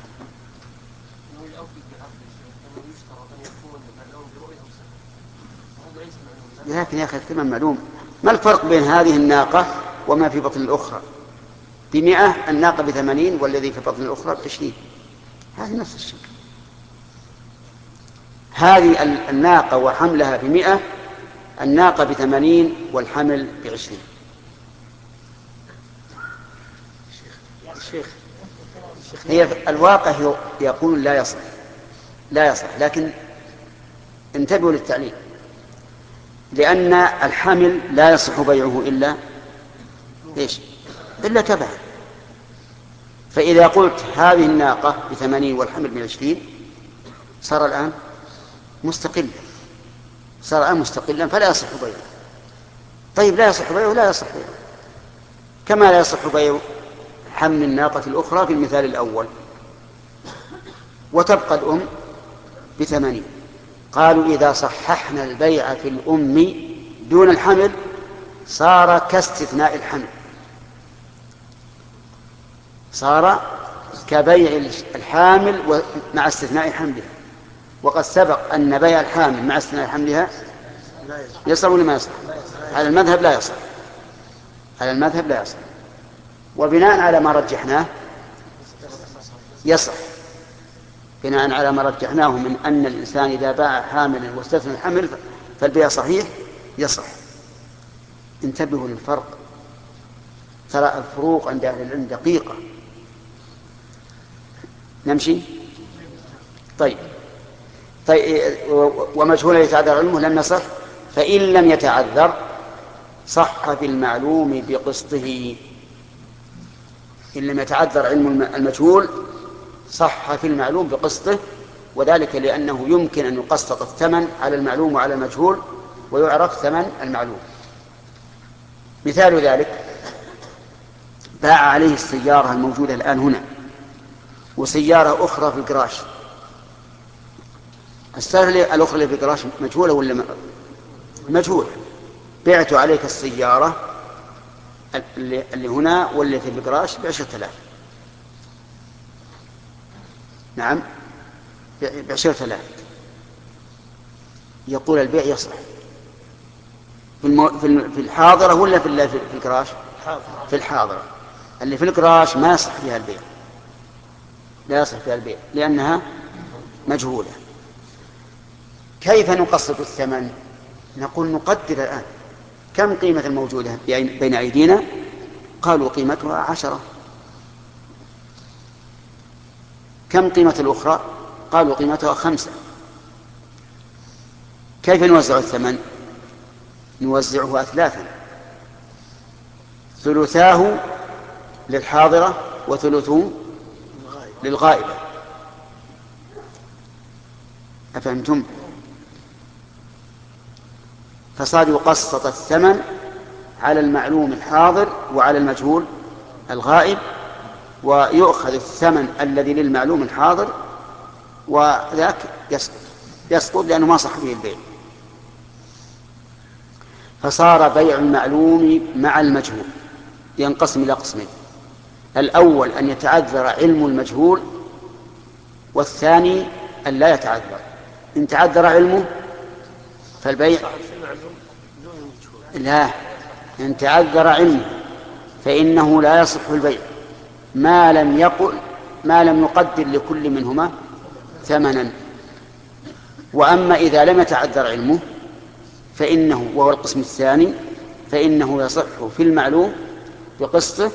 لكن يا أخي الثمن معلوم. ما الفرق بين هذه الناقة وما في بطن الأخرى بمئة؟ الناقة بثمانين والذي في بطن الأخرى بعشرين، هذه نفس الشيء. هذه الناقة وحملها بمئة، الناقة بثمانين والحمل بعشرين. الشيخ هي الواقع يقول لا يصح، لا يصح، لكن انتبهوا للتعليل، لأن الحمل لا يصح بيعه إلا إيش؟ إلا تبعا. فإذا قلت هذه الناقة بثمانين والحمل بعشرين صار الآن مستقلا، صار الآن مستقلا فلا يصح بيعه. طيب، لا يصح بيعه، لا يصح بيعه، كما لا يصح بيع حمل الناقة الأخرى في المثال الأول، وتبقى الأم بثمانين. قالوا إذا صححنا البيع في الأم دون الحمل صار كاستثناء الحمل، صار كبيع الحامل مع استثناء حملها، وقد سبق أن بيع الحامل مع استثناء حملها يصح ولا ما يصح؟ على المذهب لا يصح، على المذهب لا يصح، وبناء على ما رجحناه يصح، بناء على ما رجحناه من أن الإنسان إذا باع حاملا واستثنى الحمل فالبيع صحيح يصح. انتبهوا للفرق، ترى الفروق عند أهل العلم دقيقة. نمشي. طيب طيب ومجهول يتعذر علمه لم يصح، فإن لم يتعذر صح في المعلوم بقسطه. إن لم يتعذر علم المجهول صح في المعلوم بقسطه، وذلك لأنه يمكن أن يقسط الثمن على المعلوم وعلى المجهول ويعرف ثمن المعلوم. مثال ذلك باع عليه السيارة الموجودة الآن هنا وسيارة أخرى في الجراج. السيارة الأخرى اللي في الجراج مجهولة ولا مجهولة؟ بعت عليك السيارة اللي هنا واللي في الجراج بعشرة آلاف. نعم، بعشرة آلاف. يقول البيع يصح في, المو... في الحاضرة ولا في في الجراج؟ في الحاضرة. اللي في الجراج ما يصح فيها البيع، لا يصح فيها البيع لأنها مجهولة. كيف نقسط الثمن؟ نقول نقدر الآن كم قيمة الموجودة بين أيدينا؟ قالوا قيمتها عشرة. كم قيمة الأخرى؟ قالوا قيمتها خمسة. كيف نوزع الثمن؟ نوزعه أثلاثا، ثلثاه للحاضرة وثلثه للغائبة. أفهمتم؟ فصار يقسط الثمن على المعلوم الحاضر وعلى المجهول الغائب، ويؤخذ الثمن الذي للمعلوم الحاضر وذاك يسقط. يسقط لأنه ما صح به البيع. فصار بيع المعلوم مع المجهول ينقسم إلى قسمين: الأول أن يتعذر علم المجهول، والثاني أن لا يتعذر. إن تعذر علمه فالبيع لا، إن تعذر علمه فإنه لا يصح البيع ما لم يقل ما لم يقدر لكل منهما ثمنا. وأما إذا لم يتعذر علمه فإنه، وهو القسم الثاني، فإنه يصح في المعلوم بقسطه،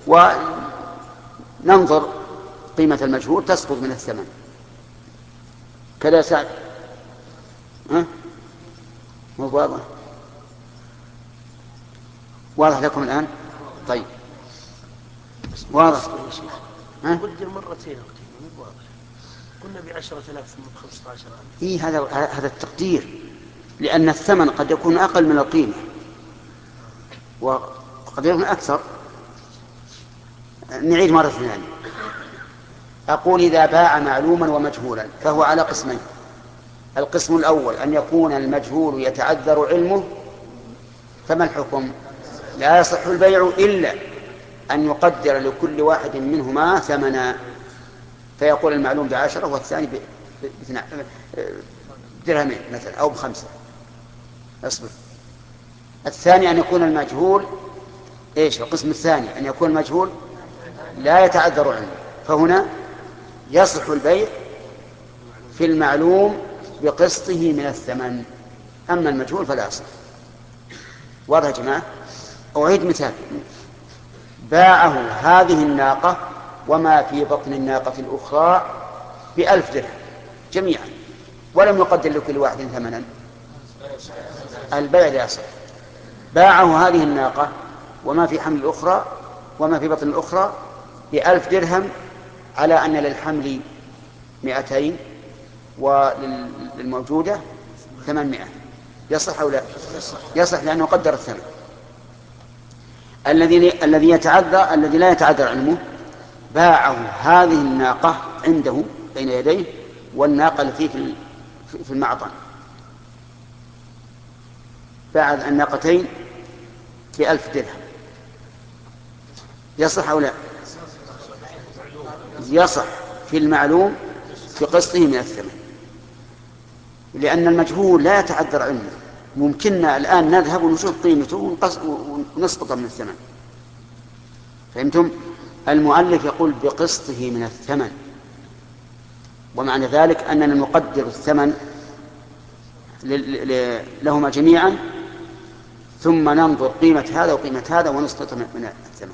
وننظر قيمة المجهول تسقط من الثمن. كذا سعد؟ ها؟ مو واضح؟ واضح لكم الآن؟ طيب واضح. ها؟ بدل مرتين مو واضح. كنا بعشرة آلاف ثم بخمسة عشر ألف. إيه هذا هذا التقدير، لأن الثمن قد يكون أقل من القيمة وقد يكون أكثر. نعيد مرة ثانية. أقول إذا باع معلوما ومجهولا فهو على قسمين: القسم الأول أن يكون المجهول يتعذر علمه، فما الحكم؟ لا يصح البيع إلا أن يقدر لكل واحد منهما ثمنا، فيقول المعلوم بعشرة والثاني بدرهمين مثلا أو بخمسة. أصبر. الثاني أن يكون المجهول إيش؟ القسم الثاني أن يكون المجهول لا يتعذر علمه، فهنا يصح البيع في المعلوم بقسطه من الثمن، أما المجهول فلا يصح. واضح يا جماعة؟ أعيد مثال: باعه هذه الناقة وما في بطن الناقة الأخرى بألف درهم جميعا، ولم يقدر لكل واحد ثمنا، البيع لا يصح. باعه هذه الناقة وما في حمل الأخرى وما في بطن الأخرى بألف درهم، على أن للحمل مئتين وللموجودة ثمانمائة. يصح أو لا؟ يصح لأنه قدر الثمن. الذي الذي يتعذر الذي لا يتعذر علمه باعه هذه الناقة عنده بين يديه والناقة التي في المعطن، باع الناقتين بألف درهم. يصح أو لا؟ يصح في المعلوم بقسطه من الثمن، لأن المجهول لا يتعذر علمه. ممكننا الآن نذهب ونشوف قيمته ونسقط من الثمن. فهمتم؟ المؤلف يقول بقسطه من الثمن، ومعنى ذلك أننا نقدر الثمن لهما جميعا، ثم ننظر قيمة هذا وقيمة هذا ونسقط من الثمن.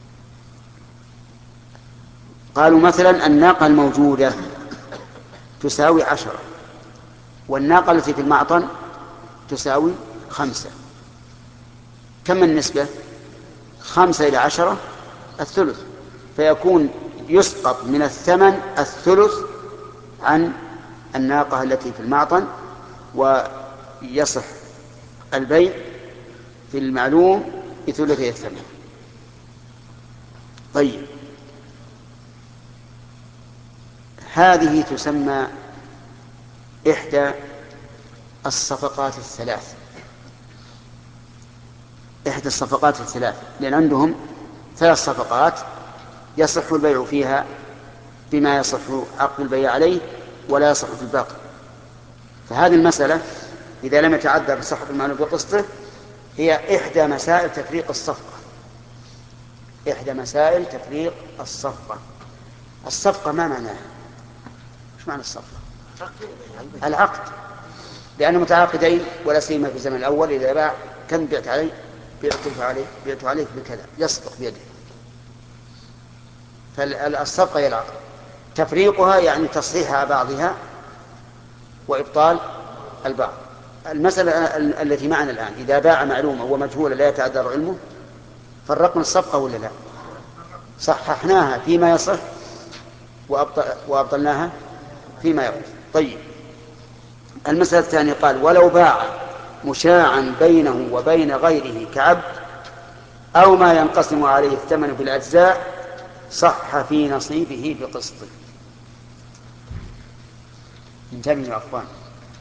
قالوا مثلا الناقة الموجودة تساوي عشرة، والناقة التي في المعطن تساوي خمسة. كم النسبة؟ خمسة إلى عشرة الثلث، فيكون يسقط من الثمن الثلث عن الناقة التي في المعطن، ويصح البيع في المعلوم بثلثي الثمن. طيب، هذه تسمى إحدى الصفقات الثلاث، إحدى الصفقات الثلاث، لأن عندهم ثلاث صفقات يصح البيع فيها بما يصح عقد البيع عليه ولا يصح في الباقي. فهذه المسألة إذا لم يتعذر صحة المعلوم بقسطه هي إحدى مسائل تفريق الصفقة. إحدى مسائل تفريق الصفقة. الصفقة ما معناها؟ إيش معنى الصفقة؟ العقد، لأنه متعاقدين، ولا سيما في الزمن الأول إذا باع كم بعت عليه بعت عليه بعت عليه بكذا يصدق بيده. فالصفقة هي العقد، تفريقها يعني تصحيح بعضها وإبطال البعض. المسألة التي معنا الآن إذا باع معلومة ومجهولة لا يتعذر علمه فرقنا الصفقة ولا لا؟ صححناها فيما يصح وأبطلناها فيما يبطل. طيب، المسألة الثانية قال ولو باع مشاعا بينه وبين غيره كعبد أو ما ينقسم عليه الثمن بالأجزاء صح في نصيبه بقسط. انتبهوا يا أخوان،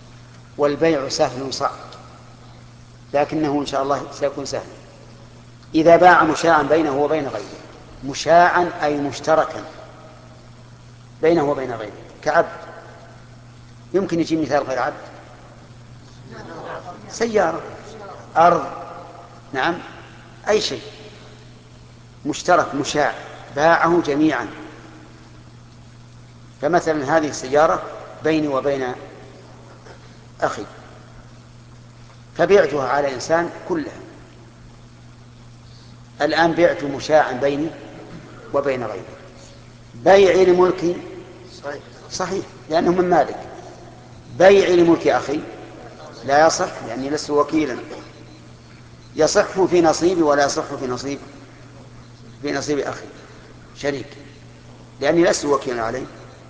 والبيع سهل صعب، لكنه إن شاء الله سيكون سهل. إذا باع مشاعا بينه وبين غيره، مشاعا أي مشتركا بينه وبين غيره، كعبد. يمكن يجي مثال غير عبد؟ سيارة، أرض، نعم، أي شيء مشترك مشاع باعه جميعا. فمثلا هذه السيارة بيني وبين أخي، فبعتها على إنسان كلها، الآن بعت مشاعا بيني وبين غيره. بيعي لملكي صحيح لأنه من مالك، بيعي لملك أخي لا يصح لأني لست وكيلا. يصح في نصيبي ولا يصح في نصيب في نصيب أخي شريك، لأني لست وكيلا عليه.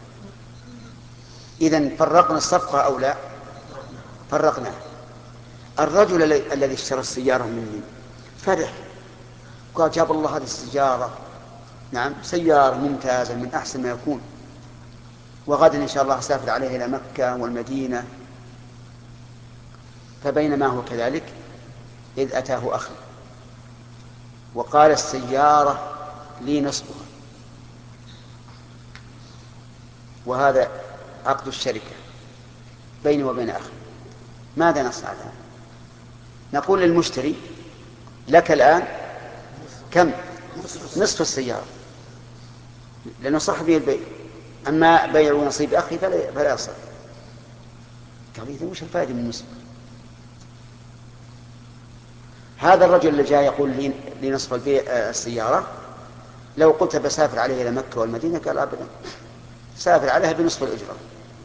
إذن فرقنا الصفقة أو لا؟ فرقنا. الرجل الذي اشترى السيارة مني فرح، قال جاب الله هذه السيارة، نعم سيارة ممتازة من أحسن ما يكون، وغدا إن شاء الله أسافر عليها إلى مكة والمدينة. فبينما هو كذلك إذ أتاه أخي وقال السيارة لي نصبها، وهذا عقد الشركة بيني وبين أخي. ماذا نصنع الآن؟ نقول للمشتري لك الآن كم؟ نصف السيارة، لأنه صح به البيع. أما بيع نصيب أخي فلا يصح. قال إذا وش الفائدة من النصف؟ هذا الرجل اللي جاء يقول لي لنصف البيع السيارة، لو قلت بسافر عليه إلى مكة والمدينة قال أبدا، سافر عليها بنصف الأجرة.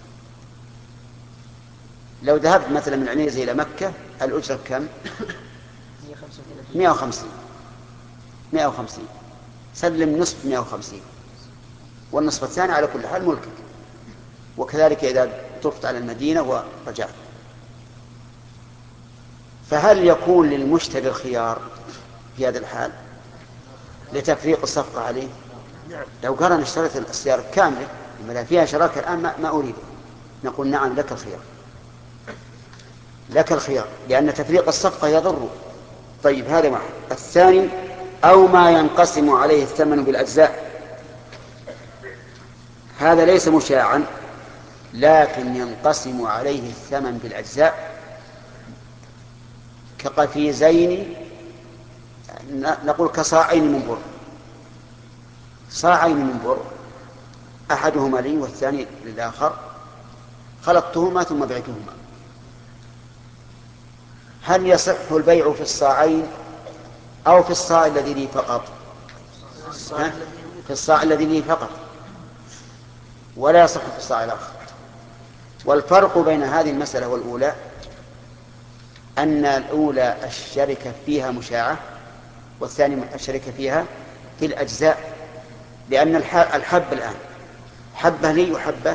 لو ذهبت مثلا من عنيزة إلى مكة الأجرة كم؟ مئة وخمسين مئة وخمسين سلم نصف مئة وخمسين، والنصف الثاني على كل حال ملكك. وكذلك إذا طفت على المدينة ورجعت. فهل يكون للمشتري الخيار في هذا الحال لتفريق الصفقة عليه؟ لو قال أنا اشتريت السيارة كاملة لما فيها شراكة الآن ما, ما أريده، نقول نعم لك الخيار، لك الخيار، لأن تفريق الصفقة يضر. طيب هذا واحد. الثاني أو ما ينقسم عليه الثمن بالأجزاء، هذا ليس مشاعا لكن ينقسم عليه الثمن بالأجزاء، كقفيزين، نقول كصاعين من بر، صاعين من بر أحدهما لي والثاني للآخر، خلطتهما ثم بعتهما. هل يصح البيع في الصاعين أو في الصاع الذي لي فقط؟ في الصاع الذي لي فقط، ولا يصح في الصاع الآخر. والفرق بين هذه المسألة والأولى أن الأولى الشركة فيها مشاعة، والثاني الشركة فيها في الأجزاء، لأن الحب الآن حبة لي وحبة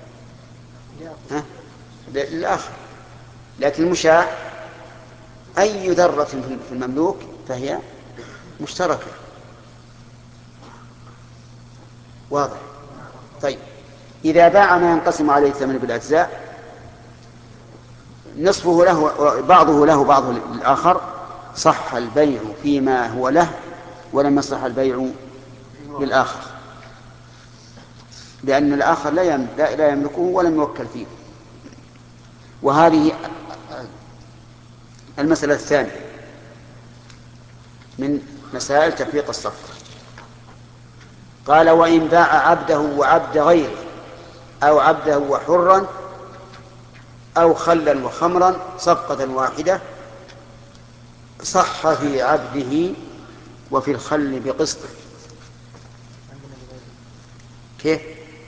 للآخر، لكن المشاع أي ذرة في المملوك فهي مشتركة. واضح؟ طيب إذا باع ما ينقسم عليه الثمن بالأجزاء، نصفه له بعضه له بعض الآخر، صح البيع فيما هو له ولم يصح البيع للآخر، لأن الآخر لا يملكه ولم يوكل فيه. وهذه المسألة الثانية من مسائل تفريق الصفقة. قال وإن باع عبده وعبد غيره أو عبده وحرا أو خلا وخمرا صفقة واحدة صح في عبده وفي الخل بقسطه. كيف؟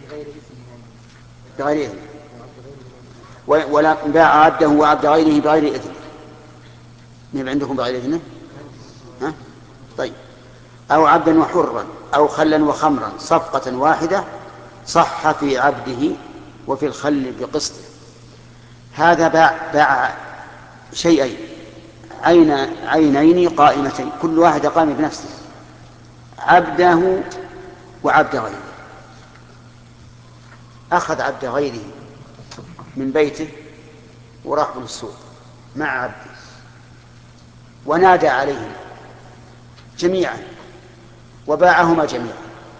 بغير إذن. ولا باع عبده وعبد غيره بغير إذن. ما عندكم بغير إذنه؟ ها؟ طيب. أو عبدا وحرا أو خلا وخمرا صفقة واحدة صح في عبده وفي الخل بقسطه. هذا باع, باع شيئين، عين عينين قائمتين، كل واحدة قائمة بنفسه، عبده وعبد غيره. أخذ عبد غيره من بيته وراح بالسوق مع عبده ونادى عليهم جميعا وباعهما جميعا.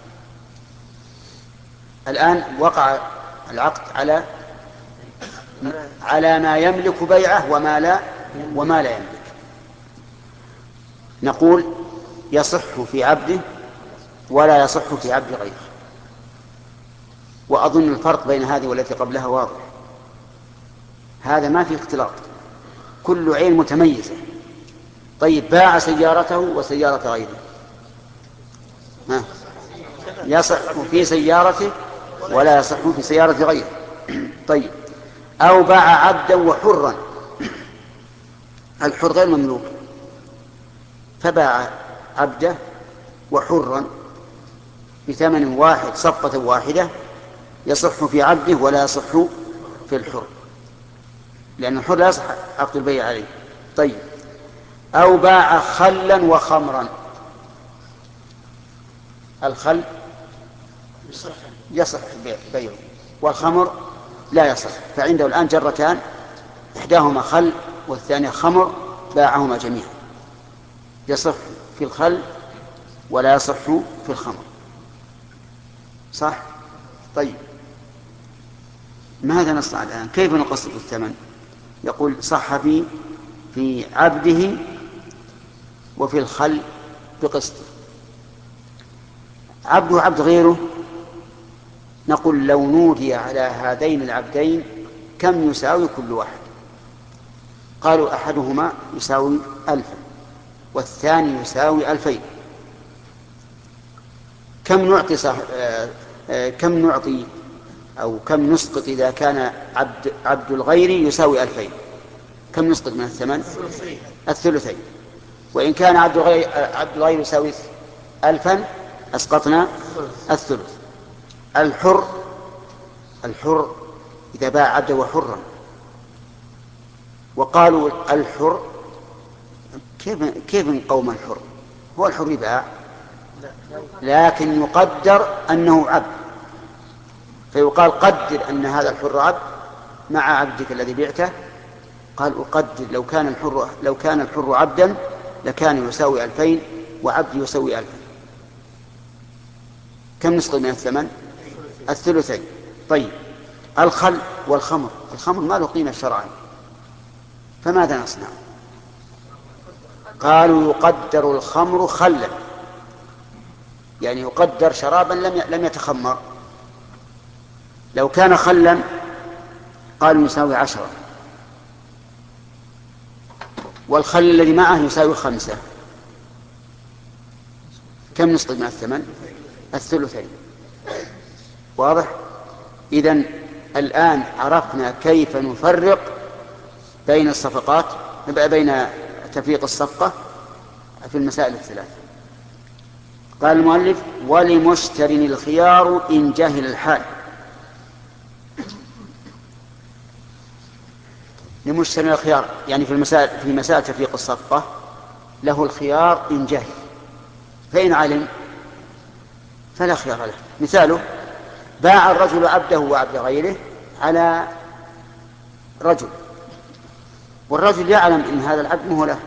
الآن وقع العقد على على ما يملك بيعه وما لا وما لا يملك. نقول يصح في عبده ولا يصح في عبد غيره. وأظن الفرق بين هذه والتي قبلها واضح. هذا ما في اختلاط، كل عين متميزة. طيب باع سيارته وسيارة غيره، ها؟ يصح في سيارته ولا يصح في سيارة غيره. طيب أو باع عبدا وحرا، الحر غير مملوك، فباع عبده وحرا بثمن واحد صفقة واحدة، يصح في عبده ولا يصح في الحر، لأن الحر لا يصح عقد البيع عليه. طيب أو باع خلا وخمرا، الخل يصح بيعه والخمر لا يصح، فعنده الآن جرتان، إحداهما خل والثانية خمر، باعهما جميعا، يصح في الخل ولا يصح في الخمر. صح؟ طيب ماذا نصنع الآن؟ كيف نقسط الثمن؟ يقول صح في في عبده وفي الخل بقسط. عبده عبد غيره، نقول لو نودي على هذين العبدين كم يساوي كل واحد؟ قالوا أحدهما يساوي ألفا والثاني يساوي ألفين. كم نعطي صح... آه... آه... كم نعطي أو كم نسقط إذا كان عبد عبد الغير يساوي ألفين؟ كم نسقط من الثمن؟ الثلثين. وإن كان عبد الغير عبد الغير يساوي ألفا أسقطنا الثلث. الحر الحر إذا باع عبده وحرا، وقالوا الحر كيف كيف نقوم الحر؟ هو الحر يباع لكن يقدر أنه عبد، فيقال قدر أن هذا الحر عبد مع عبدك الذي بعته. قال أقدر لو كان الحر لو كان الحر عبدا لكان يساوي ألفين وعبد يساوي ألفا. كم نسقط من الثمن؟ الثلثين. طيب الخل والخمر، الخمر ما له قيمة شرعا، فماذا نصنع؟ قالوا يقدر الخمر خلا، يعني يقدر شرابا لم لم يتخمر. لو كان خلا قالوا يساوي عشرة، والخل الذي معه يساوي خمسة. كم نسقط من الثمن؟ الثلثين. واضح؟ إذن الآن عرفنا كيف نفرق بين الصفقات، بين تفريق الصفقة في المسائل الثلاث. قال المؤلف ولمشتر الخيار إن جهل الحال. لمشتري الخيار يعني في المسائل في مسائل تفريق الصفقة له الخيار إن جهل، فإن علم فلا خيار له. مثاله باع الرجل عبده وعبد غيره على رجل، والرجل يعلم إن هذا العبد مه له،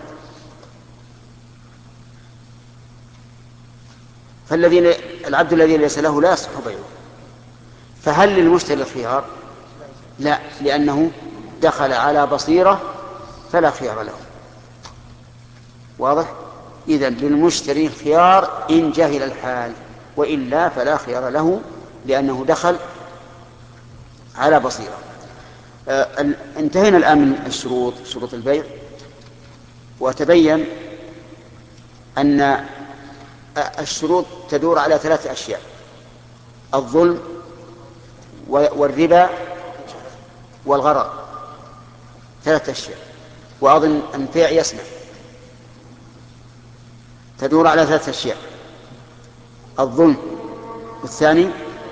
فالذين العبد الذي ليس له لا يصح بيعه، فهل للمشتري الخيار؟ لا، لأنه دخل على بصيرة فلا خيار له. واضح؟ إذن للمشتري الخيار إن جهل الحال، وإلا فلا خيار له لأنه دخل على بصيرة. آه انتهينا الآن من الشروط، شروط البيع، وتبين أن الشروط تدور على ثلاث أشياء: الظلم والربا والغرر، ثلاث أشياء. وأظن أنفع يسمع. تدور على ثلاث أشياء: الظلم، والثاني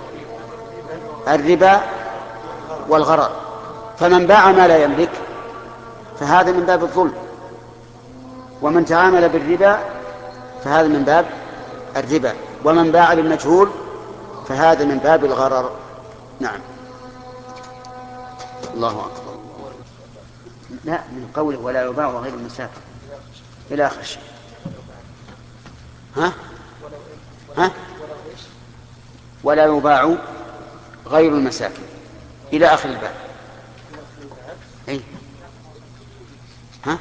الربا والغرر. فمن باع ما لا يملك فهذا من باب الظلم، ومن تعامل بالربا فهذا من باب الربا، ومن باع بالمجهول فهذا من باب الغرر. نعم. الله أكبر. لا، من قوله ولا يباع غير المساكن إلى آخر الشيء. ها؟ ها؟ ولا يباع غير المساكن إلى آخر الباب. أي ها؟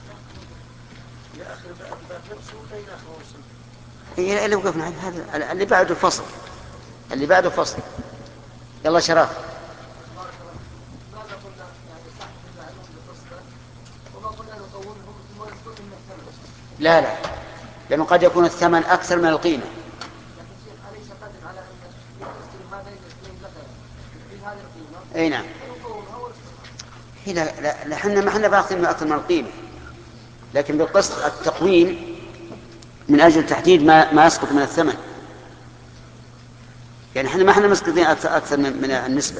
إيه اللي وقفنا هذا اللي بعده فصل، اللي بعده فصل. يلا شراف. لا لا، لأنه قد يكون الثمن أكثر من القيمة. أي نعم. لا لا، نحن ما احنا باخذين أكثر من القيمة، لكن بالقسط التقويم من أجل تحديد ما ما يسقط من الثمن. يعني احنا ما احنا مسقطين أكثر من, من النسبة.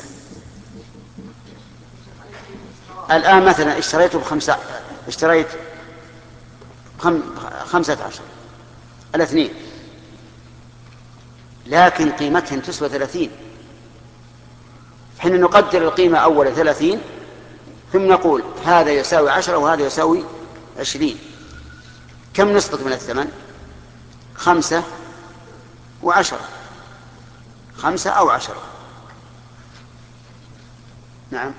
الآن مثلا اشتريته بخمسة، اشتريت خم... خمسة عشر الاثنين، لكن قيمتهم تسوى ثلاثين، حين نقدر القيمة أول ثلاثين ثم نقول هذا يساوي عشرة وهذا يساوي عشرين، كم نسقط من الثمن؟ خمسة وعشرة، خمسة أو عشرة. نعم.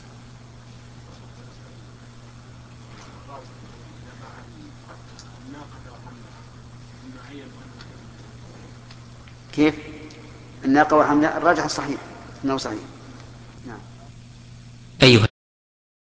كيف؟ الناقة وحملها الراجح الصحيح أنه صحيح. نعم. أيها